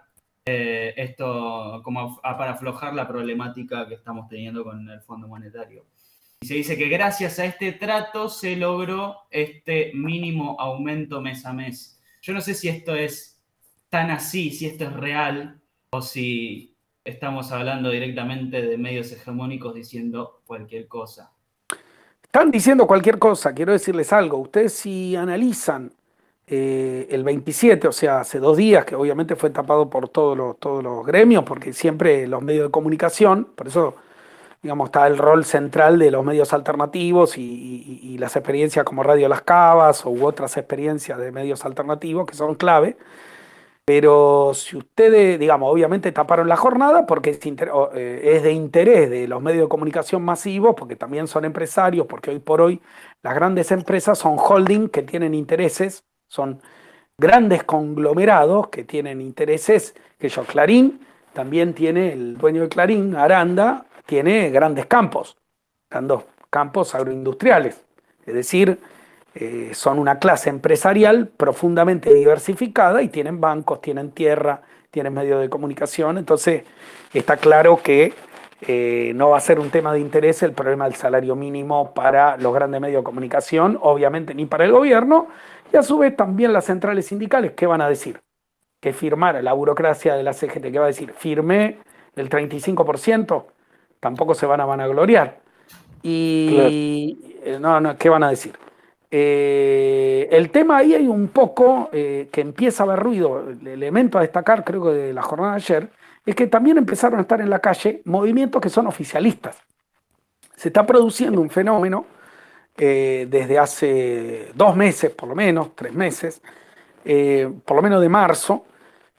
para aflojar la problemática que estamos teniendo con el Fondo Monetario. Y se dice que gracias a este trato se logró este mínimo aumento mes a mes. Yo no sé si esto es tan así, si esto es real, o si estamos hablando directamente de medios hegemónicos diciendo cualquier cosa. Están diciendo cualquier cosa, quiero decirles algo. Ustedes si analizan el 27, o sea, hace 2 días, que obviamente fue tapado por todos los gremios, porque siempre los medios de comunicación, por eso, digamos, está el rol central de los medios alternativos y las experiencias como Radio Las Cavas u otras experiencias de medios alternativos que son clave. Pero si ustedes, digamos, obviamente taparon la jornada porque es de interés de los medios de comunicación masivos, porque también son empresarios, porque hoy por hoy las grandes empresas son holding que tienen intereses, son grandes conglomerados que tienen intereses, que Clarín también tiene, el dueño de Clarín, Aranda, tiene grandes campos agroindustriales, es decir, son una clase empresarial profundamente diversificada y tienen bancos, tienen tierra, tienen medios de comunicación, entonces está claro que no va a ser un tema de interés el problema del salario mínimo para los grandes medios de comunicación, obviamente ni para el gobierno, y a su vez también las centrales sindicales, ¿qué van a decir? Que firmar la burocracia de la CGT, ¿qué va a decir? Firmé el 35%, tampoco se van a vanagloriar. Y no, ¿qué van a decir? El tema ahí hay un poco que empieza a haber ruido, el elemento a destacar creo que de la jornada de ayer, es que también empezaron a estar en la calle movimientos que son oficialistas. Se está produciendo un fenómeno desde hace 2 meses, por lo menos, 3 meses, por lo menos de marzo,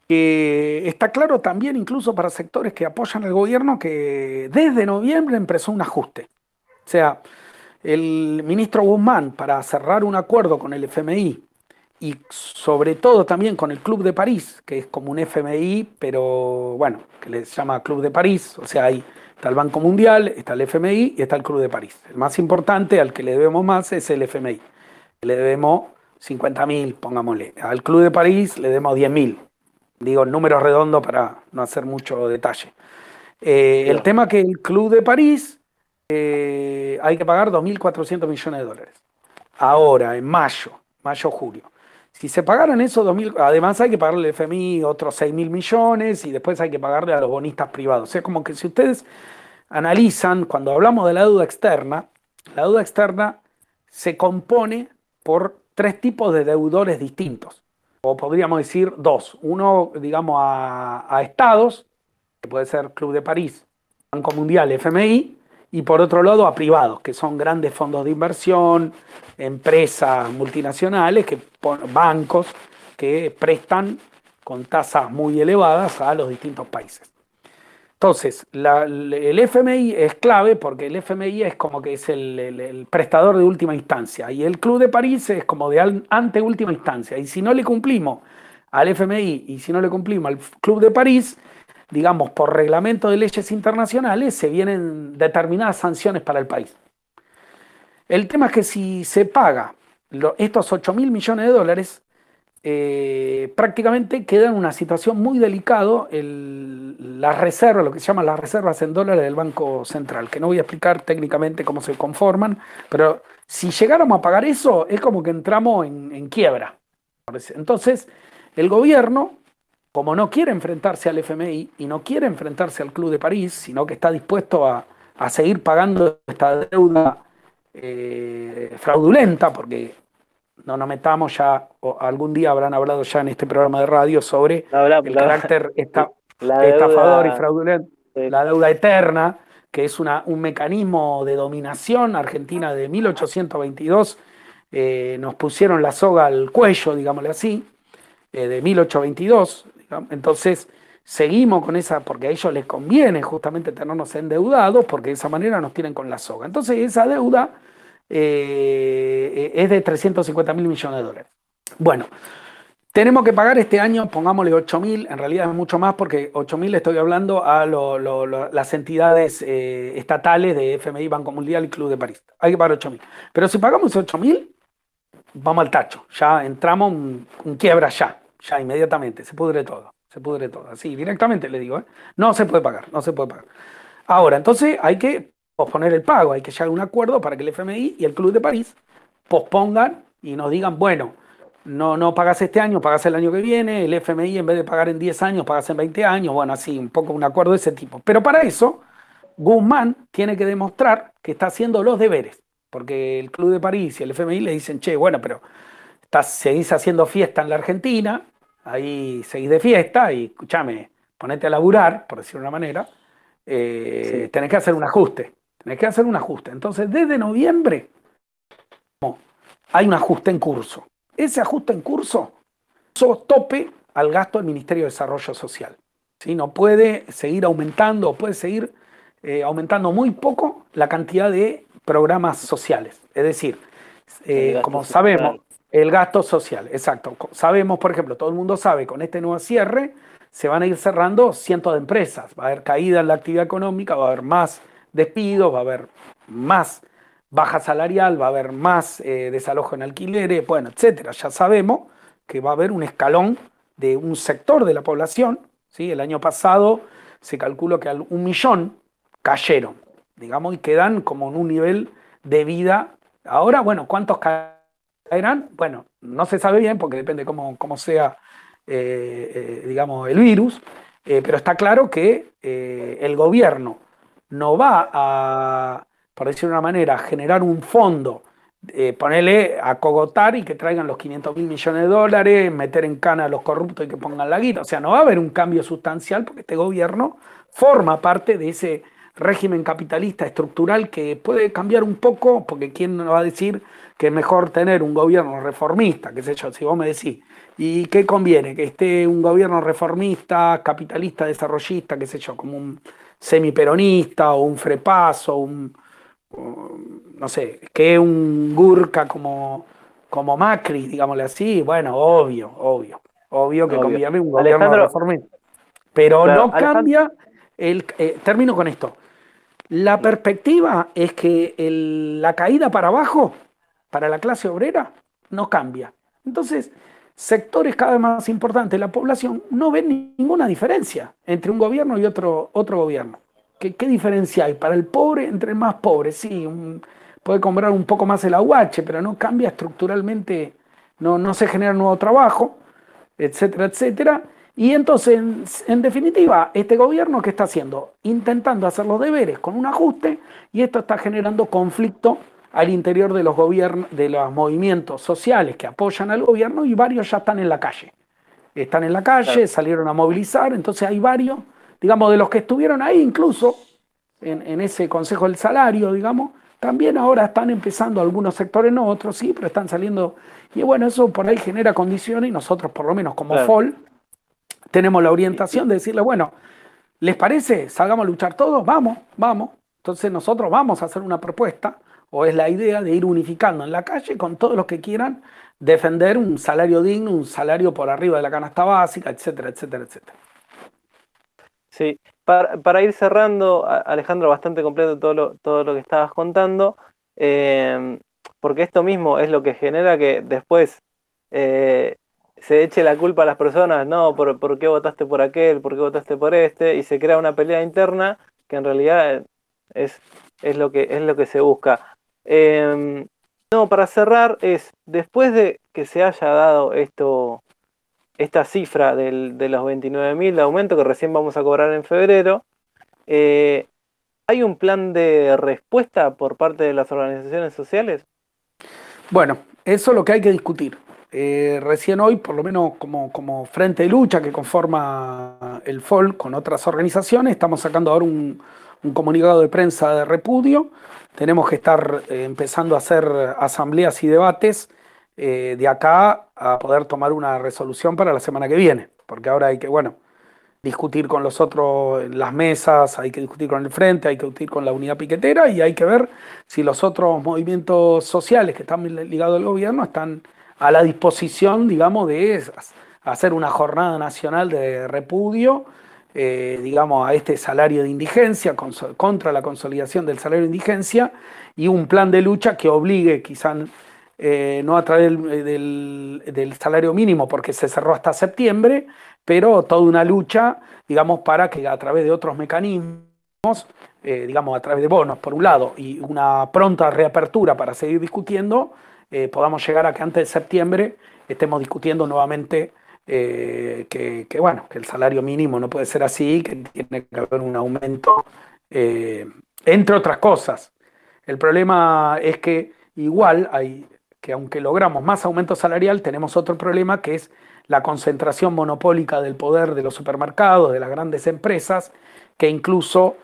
que está claro también, incluso para sectores que apoyan al gobierno, que desde noviembre empezó un ajuste. O sea, el ministro Guzmán, para cerrar un acuerdo con el FMI y sobre todo también con el Club de París, que es como un FMI, pero bueno, que le llama Club de París, o sea, ahí está el Banco Mundial, está el FMI y está el Club de París. El más importante, al que le debemos más, es el FMI. Le debemos 50.000, pongámosle. Al Club de París le debemos 10.000. Digo, número redondo para no hacer mucho detalle. El tema que el Club de París hay que pagar 2.400 millones de dólares. Ahora, en mayo, julio. Si se pagaran esos 2.000, además hay que pagarle al FMI otros 6.000 millones y después hay que pagarle a los bonistas privados. O sea, como que si ustedes analizan, cuando hablamos de la deuda externa se compone por 3 tipos de deudores distintos. O podríamos decir 2. Uno, digamos, a estados, que puede ser Club de París, Banco Mundial, FMI, y por otro lado a privados, que son grandes fondos de inversión, empresas multinacionales, bancos que prestan con tasas muy elevadas a los distintos países. Entonces, el FMI es clave porque el FMI es como que es el prestador de última instancia y el Club de París es como de anteúltima instancia. Y si no le cumplimos al FMI y si no le cumplimos al Club de París, digamos, por reglamento de leyes internacionales, se vienen determinadas sanciones para el país. El tema es que si se paga estos 8.000 millones de dólares, prácticamente queda en una situación muy delicada las reservas, lo que se llaman las reservas en dólares del Banco Central, que no voy a explicar técnicamente cómo se conforman, pero si llegáramos a pagar eso, es como que entramos en quiebra. Entonces, el gobierno, como no quiere enfrentarse al FMI y no quiere enfrentarse al Club de París, sino que está dispuesto a seguir pagando esta deuda fraudulenta, porque no nos metamos ya, o algún día habrán hablado ya en este programa de radio sobre el carácter estafador y fraudulento, la deuda eterna, que es un mecanismo de dominación. Argentina de 1822 nos pusieron la soga al cuello, digámosle así, de 1822. Entonces seguimos con esa, porque a ellos les conviene justamente tenernos endeudados, porque de esa manera nos tienen con la soga. Entonces esa deuda es de 350.000 millones de dólares. Bueno, tenemos que pagar este año, pongámosle 8.000, en realidad es mucho más porque 8.000 le estoy hablando a las entidades estatales de FMI, Banco Mundial y Club de París. Hay que pagar 8.000. Pero si pagamos 8.000, vamos al tacho, ya entramos en quiebra ya inmediatamente, se pudre todo, así directamente le digo, no se puede pagar. Ahora, entonces hay que posponer el pago, hay que llegar a un acuerdo para que el FMI y el Club de París pospongan y nos digan, bueno, no pagas este año, pagas el año que viene, el FMI en vez de pagar en 10 años, pagas en 20 años, bueno, así, un poco un acuerdo de ese tipo. Pero para eso, Guzmán tiene que demostrar que está haciendo los deberes, porque el Club de París y el FMI le dicen, che, bueno, pero seguís haciendo fiesta en la Argentina, ahí seguís de fiesta y, escúchame, ponete a laburar, por decirlo de una manera, sí. Tenés que hacer un ajuste. Entonces, desde noviembre hay un ajuste en curso. Ese ajuste en curso tope al gasto del Ministerio de Desarrollo Social. ¿Sí? No puede seguir aumentando, o puede seguir aumentando muy poco la cantidad de programas sociales. Es decir, como sabemos, el gasto social, exacto. Sabemos, por ejemplo, todo el mundo sabe, con este nuevo cierre se van a ir cerrando cientos de empresas. Va a haber caída en la actividad económica, va a haber más despidos, va a haber más baja salarial, va a haber más desalojo en alquileres, bueno, etcétera. Ya sabemos que va a haber un escalón de un sector de la población, ¿sí? El año pasado se calculó que 1 millón cayeron, digamos, y quedan como en un nivel de vida. Ahora, bueno, ¿cuántos caerán? Bueno, no se sabe bien porque depende cómo sea, digamos, el virus, pero está claro que el gobierno no va a, por decirlo de una manera, generar un fondo, ponerle a cogotar y que traigan los 500.000 millones de dólares, meter en cana a los corruptos y que pongan la guita. O sea, no va a haber un cambio sustancial porque este gobierno forma parte de ese régimen capitalista estructural que puede cambiar un poco, porque quién nos va a decir que es mejor tener un gobierno reformista, qué sé yo, si vos me decís ¿Y qué conviene? Que esté un gobierno reformista, capitalista, desarrollista, qué sé yo, como un semiperonista o un Frepaso, no sé, que un Gurka como Macri, digámosle así, bueno, obvio que Obvio. conviene un gobierno Alejandro, reformista. Pero claro, no cambia termino con esto. La perspectiva es que la caída para abajo, para la clase obrera, no cambia. Entonces, sectores cada vez más importantes de la población no ven ninguna diferencia entre un gobierno y otro gobierno. ¿Qué diferencia hay? Para el pobre, entre el más pobre, sí, puede comprar un poco más el aguache, pero no cambia estructuralmente, no se genera nuevo trabajo, etcétera, etcétera. Y entonces, en definitiva, este gobierno, ¿qué está haciendo? Intentando hacer los deberes con un ajuste, y esto está generando conflicto al interior de los gobiernos, de los movimientos sociales que apoyan al gobierno, y varios ya están en la calle. Están en la calle, claro. salieron a movilizar, entonces hay varios, digamos, de los que estuvieron ahí incluso en ese Consejo del Salario, digamos, también ahora están empezando algunos sectores, no otros sí, pero están saliendo. Y bueno, eso por ahí genera condiciones, y nosotros por lo menos como Claro. FOL tenemos la orientación de decirle, bueno, ¿les parece? Salgamos a luchar todos, vamos. Entonces nosotros vamos a hacer una propuesta, o es la idea de ir unificando en la calle con todos los que quieran defender un salario digno, un salario por arriba de la canasta básica, etcétera, etcétera, etcétera. Sí, para ir cerrando, Alejandro, bastante completo todo lo que estabas contando, porque esto mismo es lo que genera que después se eche la culpa a las personas, no, por qué votaste por aquel, por qué votaste por este, y se crea una pelea interna que en realidad es lo que se busca. No, para cerrar, después de que se haya dado esta cifra de los 29.000 de aumento que recién vamos a cobrar en febrero, ¿hay un plan de respuesta por parte de las organizaciones sociales? Bueno, eso es lo que hay que discutir. Recién hoy, por lo menos como frente de lucha que conforma el FOL con otras organizaciones, estamos sacando ahora un comunicado de prensa de repudio. Tenemos que estar empezando a hacer asambleas y debates de acá a poder tomar una resolución para la semana que viene, porque ahora hay que, discutir con los otros en las mesas, hay que discutir con el frente, hay que discutir con la unidad piquetera, y hay que ver si los otros movimientos sociales que están ligados al gobierno están a la disposición, digamos, de hacer una jornada nacional de repudio, digamos, a este salario de indigencia, contra la consolidación del salario de indigencia, y un plan de lucha que obligue, quizás no a través del salario mínimo, porque se cerró hasta septiembre, pero toda una lucha, digamos, para que a través de otros mecanismos, digamos, a través de bonos, por un lado, y una pronta reapertura para seguir discutiendo, podamos llegar a que antes de septiembre estemos discutiendo nuevamente que el salario mínimo no puede ser así, que tiene que haber un aumento, entre otras cosas. El problema es que igual que aunque logramos más aumento salarial, tenemos otro problema, que es la concentración monopólica del poder de los supermercados, de las grandes empresas, que incluso,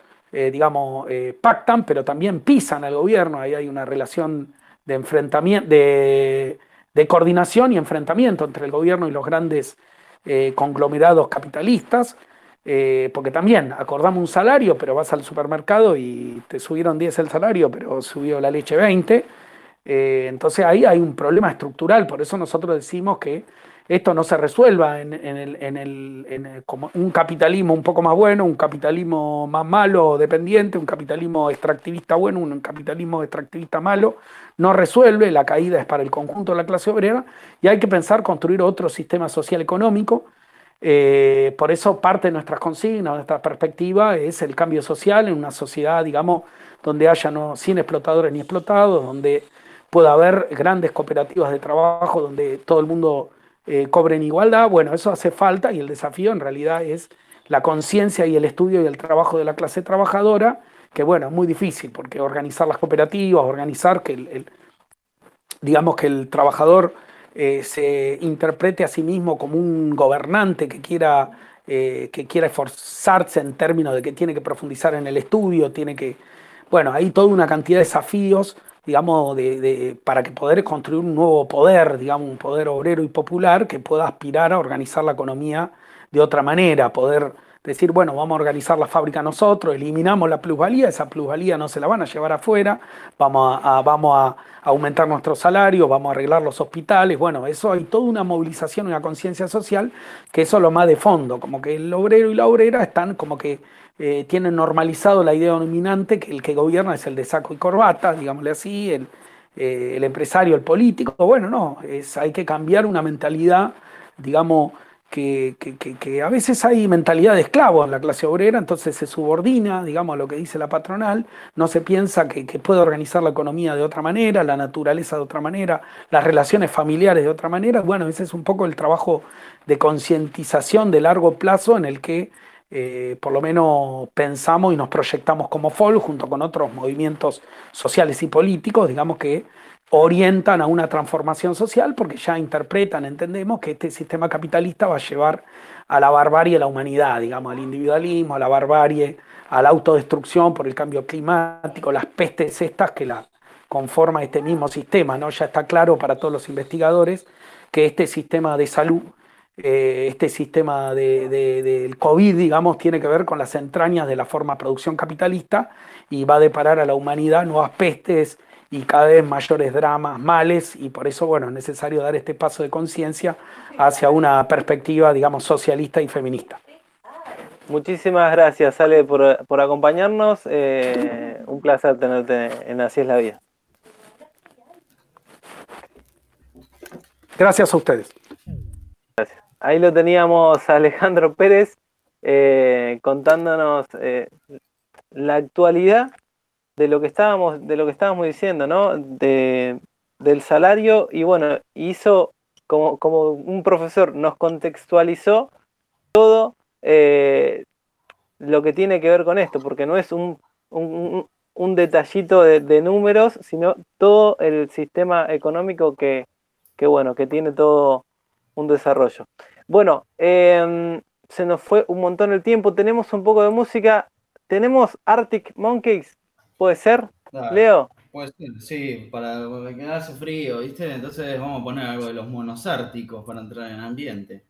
pactan, pero también pisan al gobierno. Ahí hay una relación de enfrentamiento, de coordinación y enfrentamiento entre el gobierno y los grandes conglomerados capitalistas, porque también acordamos un salario, pero vas al supermercado y te subieron 10 el salario, pero subió la leche 20. Entonces ahí hay un problema estructural. Por eso nosotros decimos que esto no se resuelva como un capitalismo un poco más bueno, un capitalismo más malo o dependiente, un capitalismo extractivista bueno, un capitalismo extractivista malo. No resuelve, la caída es para el conjunto de la clase obrera, y hay que pensar construir otro sistema social económico. Por eso parte de nuestras consignas, nuestra perspectiva es el cambio social en una sociedad, digamos, donde haya sin explotadores ni explotados, donde pueda haber grandes cooperativas de trabajo, donde todo el mundo cobre en igualdad. Bueno, eso hace falta, y el desafío en realidad es la conciencia y el estudio y el trabajo de la clase trabajadora, que bueno, es muy difícil, porque organizar las cooperativas, organizar que que el trabajador se interprete a sí mismo como un gobernante que quiera esforzarse en términos de que tiene que profundizar en el estudio, hay toda una cantidad de desafíos digamos, para que poder construir un nuevo poder, digamos, un poder obrero y popular que pueda aspirar a organizar la economía de otra manera, poder decir, bueno, vamos a organizar la fábrica nosotros, eliminamos la plusvalía, esa plusvalía no se la van a llevar afuera, vamos a aumentar nuestros salarios, vamos a arreglar los hospitales, bueno, eso hay toda una movilización, una conciencia social, que eso es lo más de fondo, como que el obrero y la obrera están como que tienen normalizado la idea dominante que el que gobierna es el de saco y corbata, digámosle así, el empresario, el político. Bueno, no, hay que cambiar una mentalidad, digamos, que a veces hay mentalidad de esclavo en la clase obrera, entonces se subordina, digamos, a lo que dice la patronal, no se piensa que puede organizar la economía de otra manera, la naturaleza de otra manera, las relaciones familiares de otra manera. Bueno, ese es un poco el trabajo de concientización de largo plazo en el que por lo menos pensamos y nos proyectamos como FOL junto con otros movimientos sociales y políticos, digamos, que orientan a una transformación social porque ya interpretan, entendemos que este sistema capitalista va a llevar a la barbarie a la humanidad, digamos, al individualismo, a la barbarie, a la autodestrucción por el cambio climático, las pestes estas que la conforma este mismo sistema, ¿no? Ya está claro para todos los investigadores que este sistema de salud, este sistema del COVID, digamos, tiene que ver con las entrañas de la forma de producción capitalista y va a deparar a la humanidad nuevas pestes y cada vez mayores dramas, males, y por eso, bueno, es necesario dar este paso de conciencia hacia una perspectiva, digamos, socialista y feminista. Muchísimas gracias, Ale, por acompañarnos. Un placer tenerte en Así es la vida. Gracias a ustedes. Gracias. Ahí lo teníamos a Alejandro Pérez contándonos la actualidad de lo que estábamos diciendo, ¿no? Del salario, y bueno, hizo como un profesor, nos contextualizó todo lo que tiene que ver con esto, porque no es un detallito de números, sino todo el sistema económico que bueno, que tiene todo un desarrollo. Bueno, se nos fue un montón el tiempo, tenemos un poco de música, tenemos Arctic Monkeys, ¿puede ser, Leo? Puede ser, sí, para que hace frío, ¿viste? Entonces vamos a poner algo de los monos árticos para entrar en ambiente.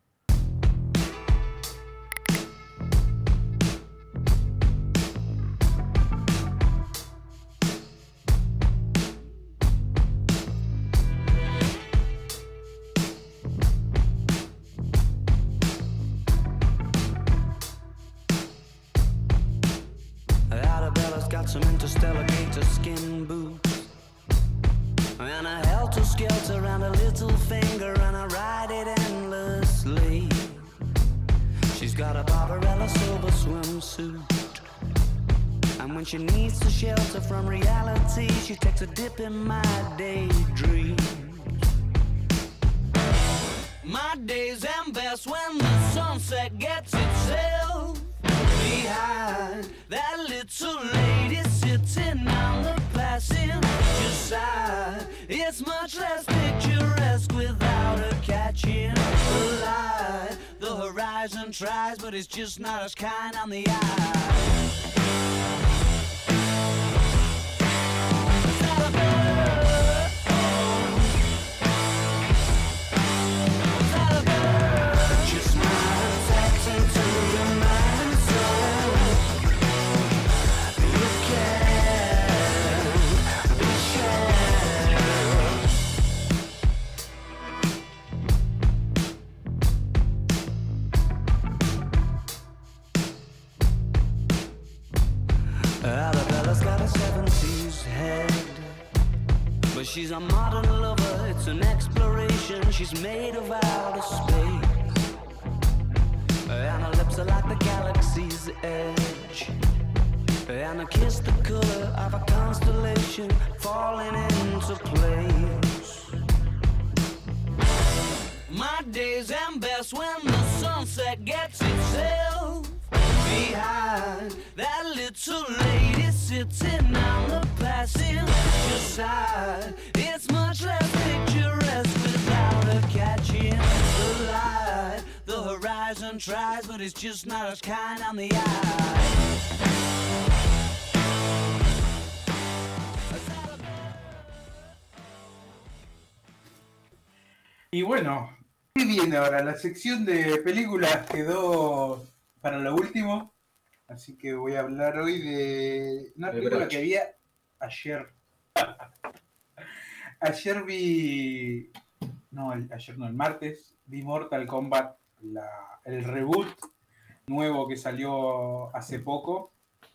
Some interstellar gator skin boots and a helter-skelter and a little finger, and I ride it endlessly. She's got a Barbarella silver swimsuit, and when she needs to shelter from reality, she takes a dip in my daydreams. My days end best when the sunset gets itself behind that little lady sitting on the passenger side. It's much less picturesque without her catching the light. The horizon tries, but it's just not as kind on the eye. Arabella's got a 70s head, but she's a modern lover, it's an exploration. She's made of outer space, and her lips are like the galaxy's edge, and her kiss the color of a constellation falling into place. My days end best when the sunset gets itself behind that little lady sitting on the passenger side. It's much less picturesque without her catching the light. The horizon tries, but it's just not as kind on the eye. Y bueno, ¿qué viene ahora? La sección de películas quedó para lo último, así que voy a hablar hoy de una El película broche. que vi ayer. Ayer vi, no, ayer no, el martes, vi Mortal Kombat, el reboot nuevo que salió hace poco.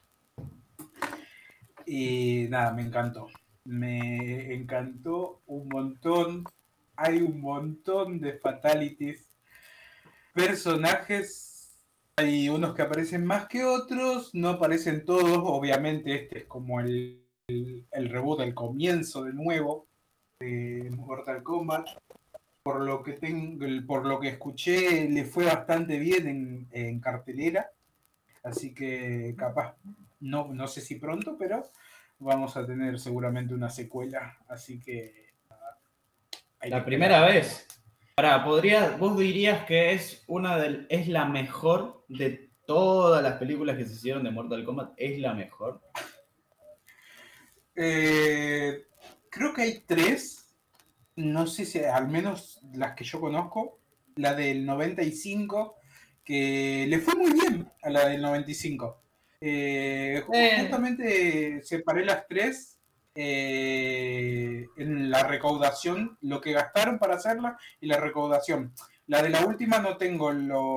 Y nada, me encantó. Me encantó un montón. Hay un montón de fatalities. Personajes, hay unos que aparecen más que otros, no aparecen todos. Obviamente este es como el reboot, el comienzo de nuevo de Mortal Kombat. Por lo que escuché, le fue bastante bien en cartelera. Así que capaz, no sé si pronto, pero vamos a tener seguramente una secuela. Así que hay La que primera esperar. vez. Vos dirías que es la mejor de todas las películas que se hicieron de Mortal Kombat, ¿es la mejor? Creo que hay 3. No sé si al menos las que yo conozco. La del 95, que le fue muy bien a la del 95. Justamente separé las 3 en la recaudación, lo que gastaron para hacerla y la recaudación. La de la última no tengo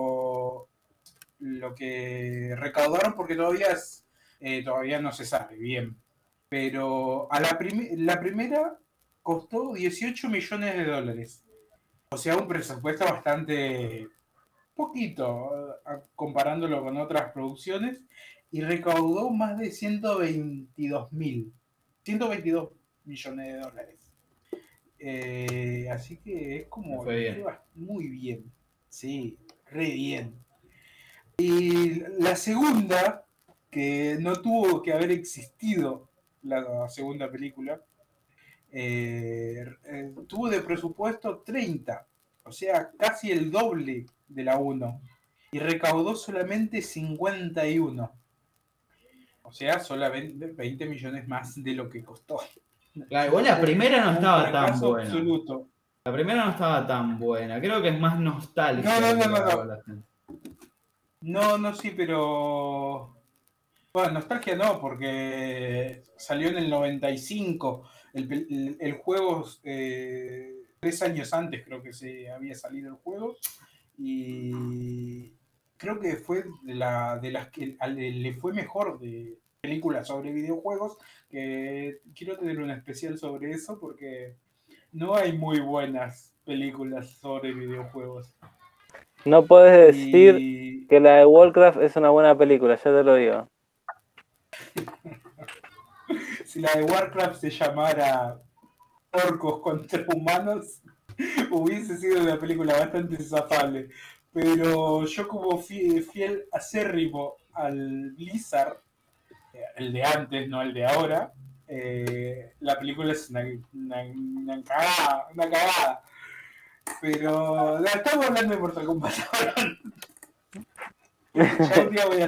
lo que recaudaron porque todavía no se sabe bien. Pero la primera costó 18 millones de dólares. O sea, un presupuesto bastante poquito comparándolo con otras producciones. Y recaudó más de 122 millones de dólares. Así que es Me como fue bien. muy bien. Sí, re bien. Y la segunda, que no tuvo que haber existido la segunda película, tuvo de presupuesto 30, o sea, casi el doble de la 1, y recaudó solamente 51, o sea, solamente 20 millones más de lo que costó. Claro, igual la primera no Un estaba tan fracaso buena. absoluto. La primera no estaba tan buena. Creo que es más nostalgia No, lo que no, le no, agarró a no. la gente. No, sí, pero... Bueno, nostalgia no, porque salió en el 95. El juego, 3 años antes creo que se había salido el juego. Y creo que fue de las que le fue mejor de películas sobre videojuegos. Que quiero tener un especial sobre eso porque no hay muy buenas películas sobre videojuegos. No puedes decir Y que la de Warcraft es una buena película, ya te lo digo. si la de Warcraft se llamara Orcos contra Humanos, hubiese sido una película bastante zafable. Pero yo como fiel acérrimo al Blizzard, el de antes, no el de ahora, la película es una cagada, una cagada. Pero estamos hablando de Mortal Kombat ahora. Ya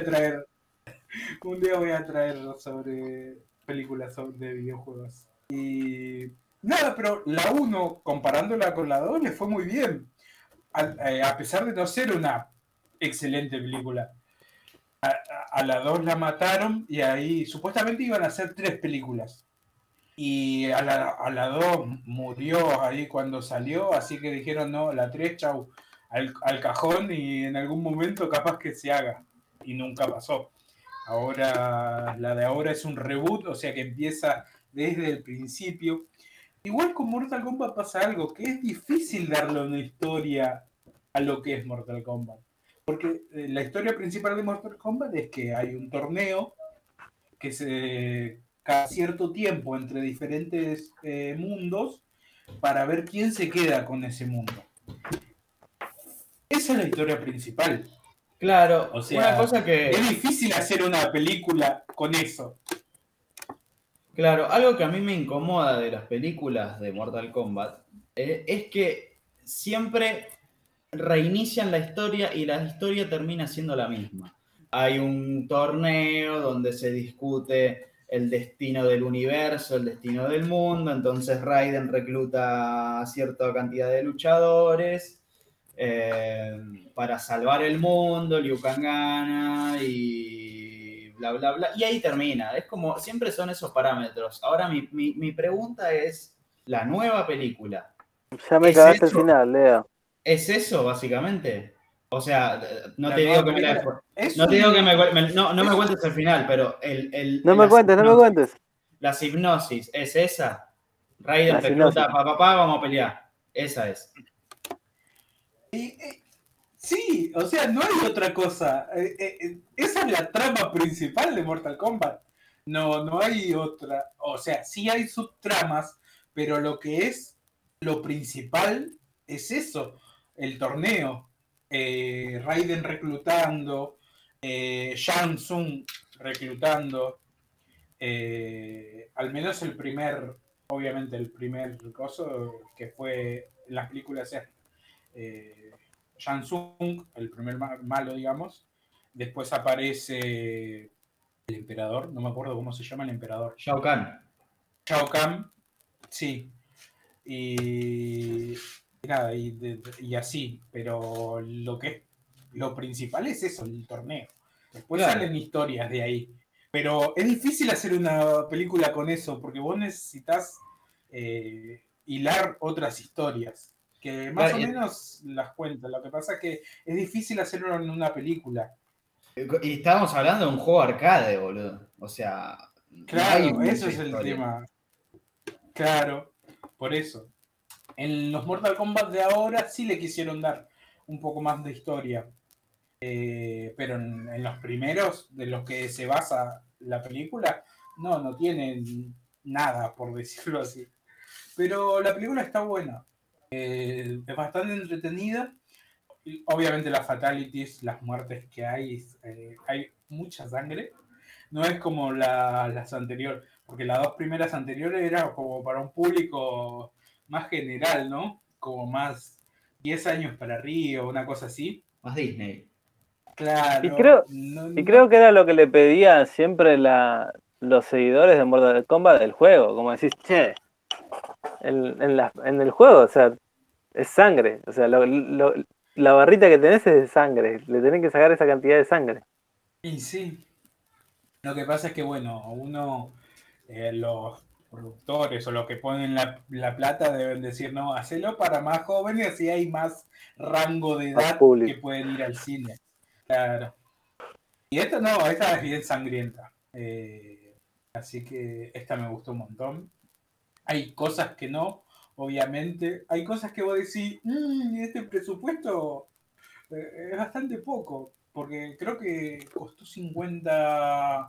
un día voy a traer sobre películas de videojuegos. Y nada, pero la 1, comparándola con la 2, le fue muy bien. A pesar de no ser una excelente película. A la 2 la mataron y ahí supuestamente iban a hacer 3 películas. Y a la 2 murió ahí cuando salió, así que dijeron no, la 3, chau, al cajón y en algún momento capaz que se haga. Y nunca pasó. Ahora, la de ahora es un reboot, o sea que empieza desde el principio. Igual con Mortal Kombat pasa algo, que es difícil darle una historia a lo que es Mortal Kombat. Porque la historia principal de Mortal Kombat es que hay un torneo que cada cierto tiempo entre diferentes mundos para ver quién se queda con ese mundo. Esa es la historia principal. Claro, O sea, una cosa que... es difícil hacer una película con eso. Claro, algo que a mí me incomoda de las películas de Mortal Kombat es que siempre reinician la historia y la historia termina siendo la misma. Hay un torneo donde se discute el destino del universo, el destino del mundo. Entonces Raiden recluta a cierta cantidad de luchadores para salvar el mundo. Liu Kang gana y bla, bla, bla. Y ahí termina. Es como, siempre son esos parámetros. Ahora mi pregunta es, la nueva película. Ya me ¿Es cagaste el eso? final, Leo. ¿Es eso, básicamente? O sea, no La te digo nueva que me la... película es No te digo que un- no me es- cuentes el final, pero No me cuentes, no me cuentes. la hipnosis, ¿es esa? Raiden La recluta hipnosis. a papá, vamos a pelear. Esa es. Sí, o sea, no hay otra cosa. Esa es la trama principal de Mortal Kombat. No hay otra. O sea, sí hay subtramas, pero lo que es lo principal es eso, el torneo. Raiden reclutando, Shang Tsung reclutando, al menos obviamente el primer coso que fue en las películas es Shang Tsung, el primer malo, digamos. Después aparece el emperador, no me acuerdo cómo se llama el emperador. Shao Kahn. Shao Kahn, sí. Y nada, y así, pero lo principal es eso, el torneo. Después Claro. salen historias de ahí. Pero es difícil hacer una película con eso, porque vos necesitas hilar otras historias, que más Claro, o menos las cuentas. Lo que pasa es que es difícil hacerlo en una película. Y estábamos hablando de un juego arcade, boludo. O sea, no hay Claro, mucha eso es el historia. tema. Claro, por eso. En los Mortal Kombat de ahora sí le quisieron dar un poco más de historia. Pero en los primeros, de los que se basa la película, no tienen nada, por decirlo así. Pero la película está buena. Es bastante entretenida. Y obviamente las fatalities, las muertes que hay mucha sangre. No es como las anteriores, porque las dos primeras anteriores eran como para un público más general, ¿no? Como más 10 años para arriba, una cosa así. Más Disney. Claro. Y creo que era lo que le pedían siempre los seguidores de Mortal Kombat del juego. Como decís, che, en el juego, o sea, es sangre. O sea, la barrita que tenés es de sangre. Le tenés que sacar esa cantidad de sangre. Y sí. Lo que pasa es que, bueno, los productores o los que ponen la plata deben decir, no, hacelo para más jóvenes, así hay más rango de edad que pueden ir al cine. Claro. Y esta es bien sangrienta. Así que esta me gustó un montón. Hay cosas que no, obviamente. Hay cosas que vos decís, este presupuesto es bastante poco. Porque creo que costó 50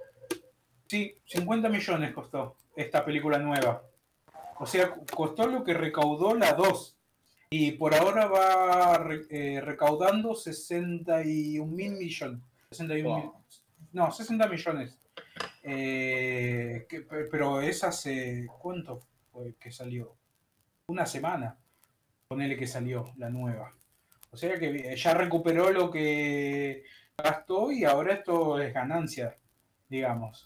millones costó esta película nueva. O sea, costó lo que recaudó la 2. Y por ahora va recaudando 61 mil millones. 60 millones. Pero es hace... ¿Cuánto fue que salió? Una semana. Ponele que salió la nueva. O sea que ya recuperó lo que gastó y ahora esto es ganancia, digamos.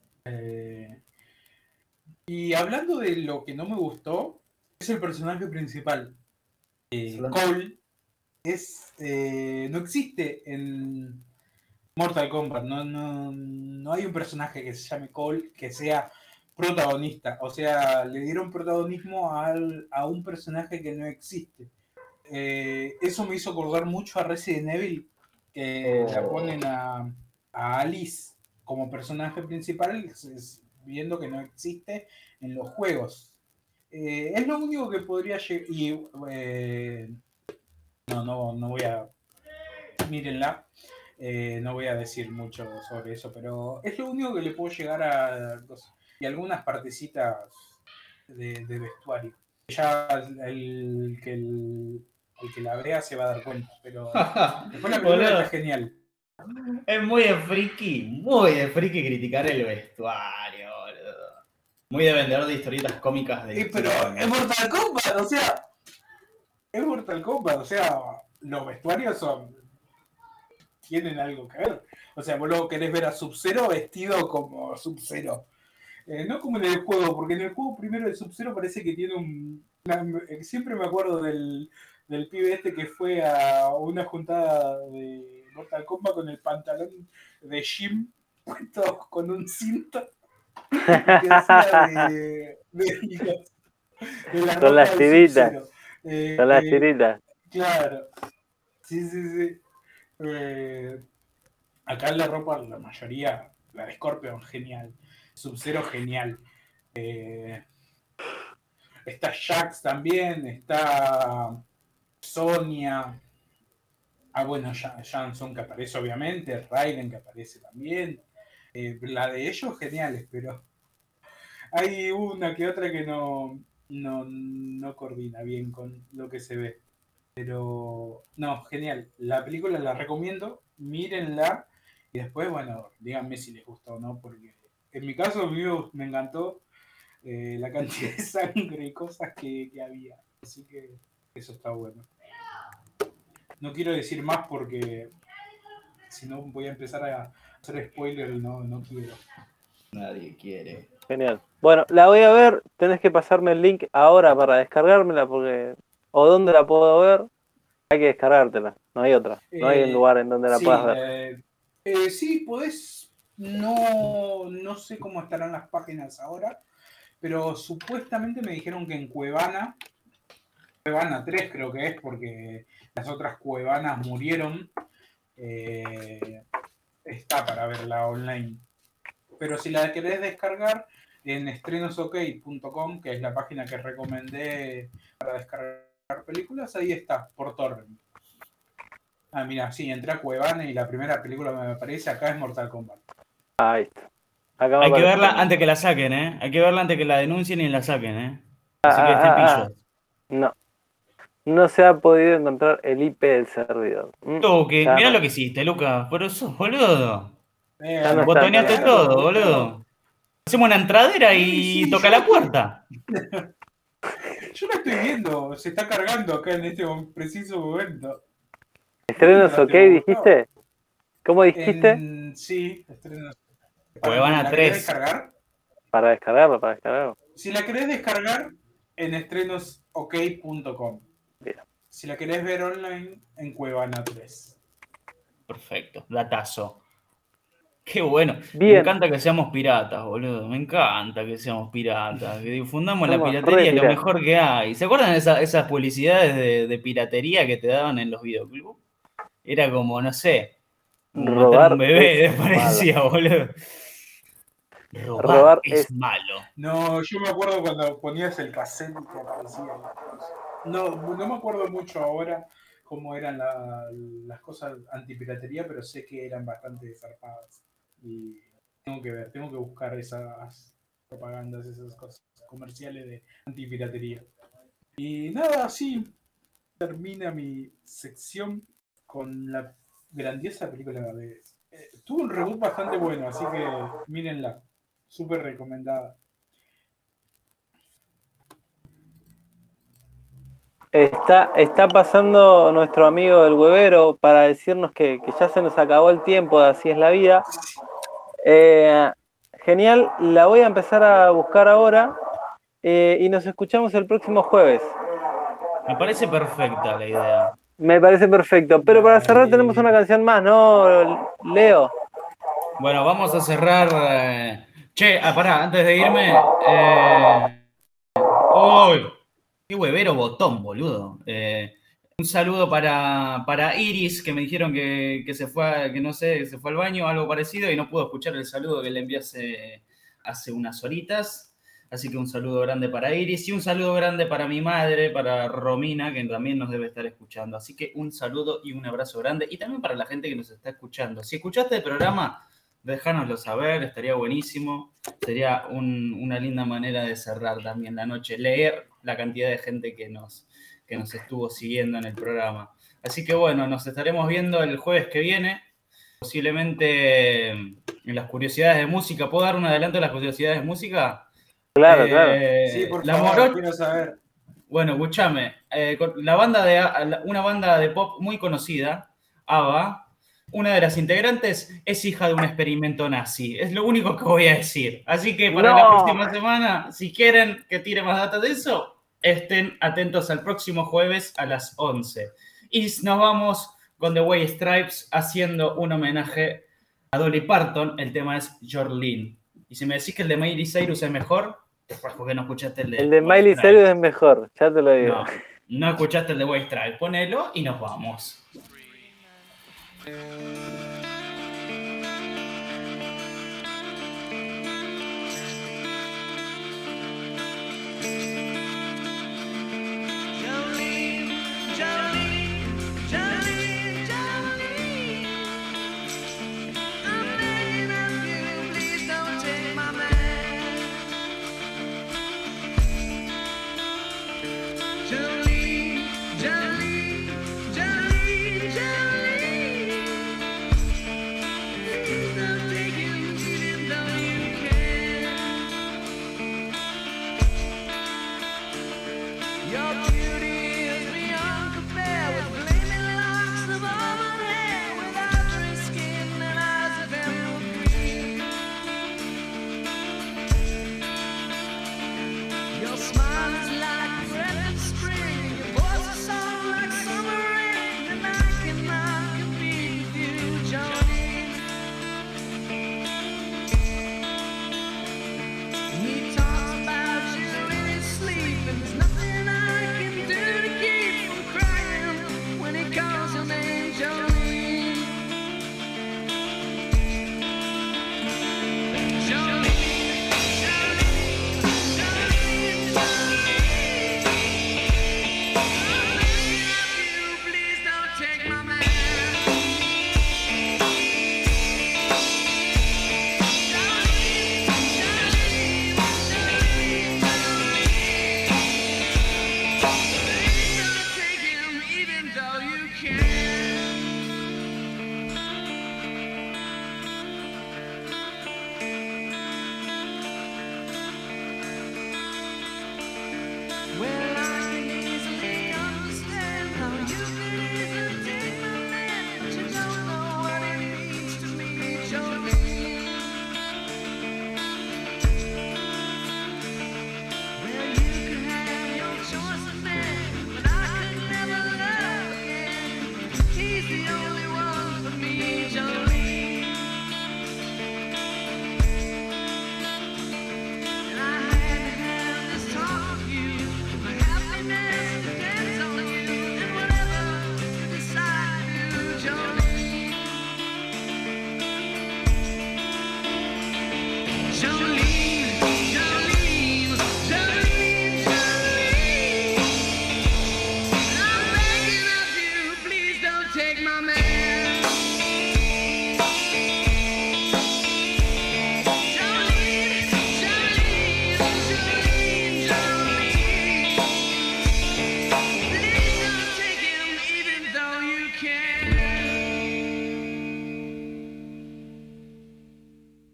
Y hablando de lo que no me gustó, es el personaje principal. Cole no existe en Mortal Kombat. No hay un personaje que se llame Cole que sea protagonista. O sea, le dieron protagonismo a un personaje que no existe. Eso me hizo acordar mucho a Resident Evil, que la ponen a Alice como personaje principal, viendo que no existe en los juegos. Es lo único que podría llegar. Y no voy a. Mírenla. No voy a decir mucho sobre eso, pero es lo único que le puedo llegar a. Y algunas partecitas de vestuario. Ya el que la vea se va a dar cuenta, pero después la película está genial. Es muy de friki criticar el vestuario, boludo. Muy de vendedor de historietas cómicas de... Pero es Mortal Kombat, o sea... Es Mortal Kombat, o sea, los vestuarios son tienen algo que ver. O sea, vos luego querés ver a Sub-Zero vestido como Sub-Zero. No como en el juego, porque en el juego primero el Sub-Zero parece que tiene siempre me acuerdo del pibe este que fue a una juntada de Mortal Kombat con el pantalón de Jim puesto con un cinto que hacía de la Con las ropa del tiritas. Sub-Zero. Con las tiritas. Claro. Sí. Acá en la ropa, la mayoría, la de Scorpion, genial. Sub-Zero, genial. Está Jax también, está Sonya. Bueno, Jansson que aparece obviamente, Raiden que aparece también. La de ellos, geniales, pero hay una que otra que no coordina bien con lo que se ve. Pero, no, genial. La película la recomiendo, mírenla y después, bueno, díganme si les gustó o no, porque en mi caso a mí me encantó la cantidad de sangre y cosas que había. Así que eso está bueno. No quiero decir más porque si no voy a empezar a hacer spoiler y no quiero. Nadie quiere. Genial. Bueno, la voy a ver. Tenés que pasarme el link ahora para descargármela porque... ¿O dónde la puedo ver? Hay que descargártela. No hay otra. No hay un lugar en donde la sí, puedas ver. Sí, podés. No sé cómo estarán las páginas ahora, pero supuestamente me dijeron que en Cuevana 3 creo que es, porque las otras Cuevanas murieron. Está para verla online. Pero si la querés descargar en estrenosok.com, que es la página que recomendé para descargar películas, ahí está, por torrent. Mira, sí, entré a Cuevana y la primera película que me aparece acá es Mortal Kombat. Ahí está. Acá me Hay que aparece. verla antes que la saquen, ¿eh? Hay que verla antes que la denuncien y la saquen, ¿eh? Así que estén pillos. No se ha podido encontrar el IP del servidor. Toque, Ya mirá no. lo que hiciste, Lucas. Por eso, boludo. Ya no está, Botoneaste ya. todo, boludo. Hacemos una entradera y Sí, toca yo la puerta. Yo la estoy viendo, se está cargando acá en este preciso momento. ¿Estrenos OK dijiste? ¿Cómo dijiste? Sí, estrenos. Cuevana ¿La 3. querés descargar? Para descargarlo. Si la querés descargar, en estrenosok.com. Bien. Si la querés ver online, en Cuevana 3. Perfecto, datazo. Qué bueno. Bien. Me encanta que seamos piratas, boludo. Me encanta que seamos piratas. Que difundamos la Somos piratería, re es lo piratas. mejor que hay. ¿Se acuerdan de esas publicidades de piratería que te daban en los videoclubs? Era como, no sé, como matar Robar un bebé, es parecía, boludo. Robar es es malo. No, yo me acuerdo cuando ponías el cassette que aparecía. No me acuerdo mucho ahora cómo eran las cosas antipiratería, pero sé que eran bastante zarpadas. Y tengo que buscar esas propagandas, esas cosas comerciales de antipiratería. Y nada, así termina mi sección con la grandiosa película de... tuvo un reboot bastante bueno, así que mírenla. Súper recomendada. Está pasando nuestro amigo el huevero para decirnos que ya se nos acabó el tiempo, así es la vida. Genial, la voy a empezar a buscar ahora y nos escuchamos el próximo jueves. Me parece perfecta la idea. Me parece perfecto, pero para cerrar tenemos una canción más, ¿no, Leo? Bueno, vamos a cerrar. Pará, antes de irme. ¡Uy! ¡Qué huevero botón, boludo! Un saludo para Iris, que me dijeron que se fue, que no sé, se fue al baño o algo parecido y no pudo escuchar el saludo que le envié hace unas horitas. Así que un saludo grande para Iris y un saludo grande para mi madre, para Romina, que también nos debe estar escuchando. Así que un saludo y un abrazo grande. Y también para la gente que nos está escuchando. Si escuchaste el programa, déjanoslo saber, estaría buenísimo. Sería una linda manera de cerrar también la noche. Leer la cantidad de gente que nos estuvo siguiendo en el programa. Así que bueno, nos estaremos viendo el jueves que viene. Posiblemente en las curiosidades de música. ¿Puedo dar un adelanto de las curiosidades de música? Claro. Sí, por la favor, quiero saber. Bueno, escúchame. Una banda de pop muy conocida, ABBA, una de las integrantes es hija de un experimento nazi. Es lo único que voy a decir. Así que para la próxima semana, si quieren que tire más datos de eso, estén atentos al próximo jueves a las 11. Y nos vamos con The White Stripes haciendo un homenaje a Dolly Parton. El tema es Jolene. Y si me decís que el de Miley Cyrus es mejor, pues porque no escuchaste el de El de White Miley Stripes. Cyrus es mejor, ya te lo digo. No escuchaste el de White Stripes. Ponelo y nos vamos. Jolene, Jolene, Jolene, Jolene. I'm begging of you, please don't take my man. Jolene, Jolene, Jolene, Jolene. Please don't take him, even though you can. Your beauty is beyond compare, with gleaming locks of auburn hair, with ivory skin and eyes of emerald green. Your smile is like a breath of spring, your voice is song like summer rain, and I cannot compete with you, Jolene. He talks about you in his sleep, and there's nothing I can do to keep from crying when he calls your name, Jolene. Jolene, Jolene, Jolene, Jolene. I'm begging of you, please don't take my man. Jolene, Jolene, Jolene, Jolene. Please don't take him, even though you can. Well,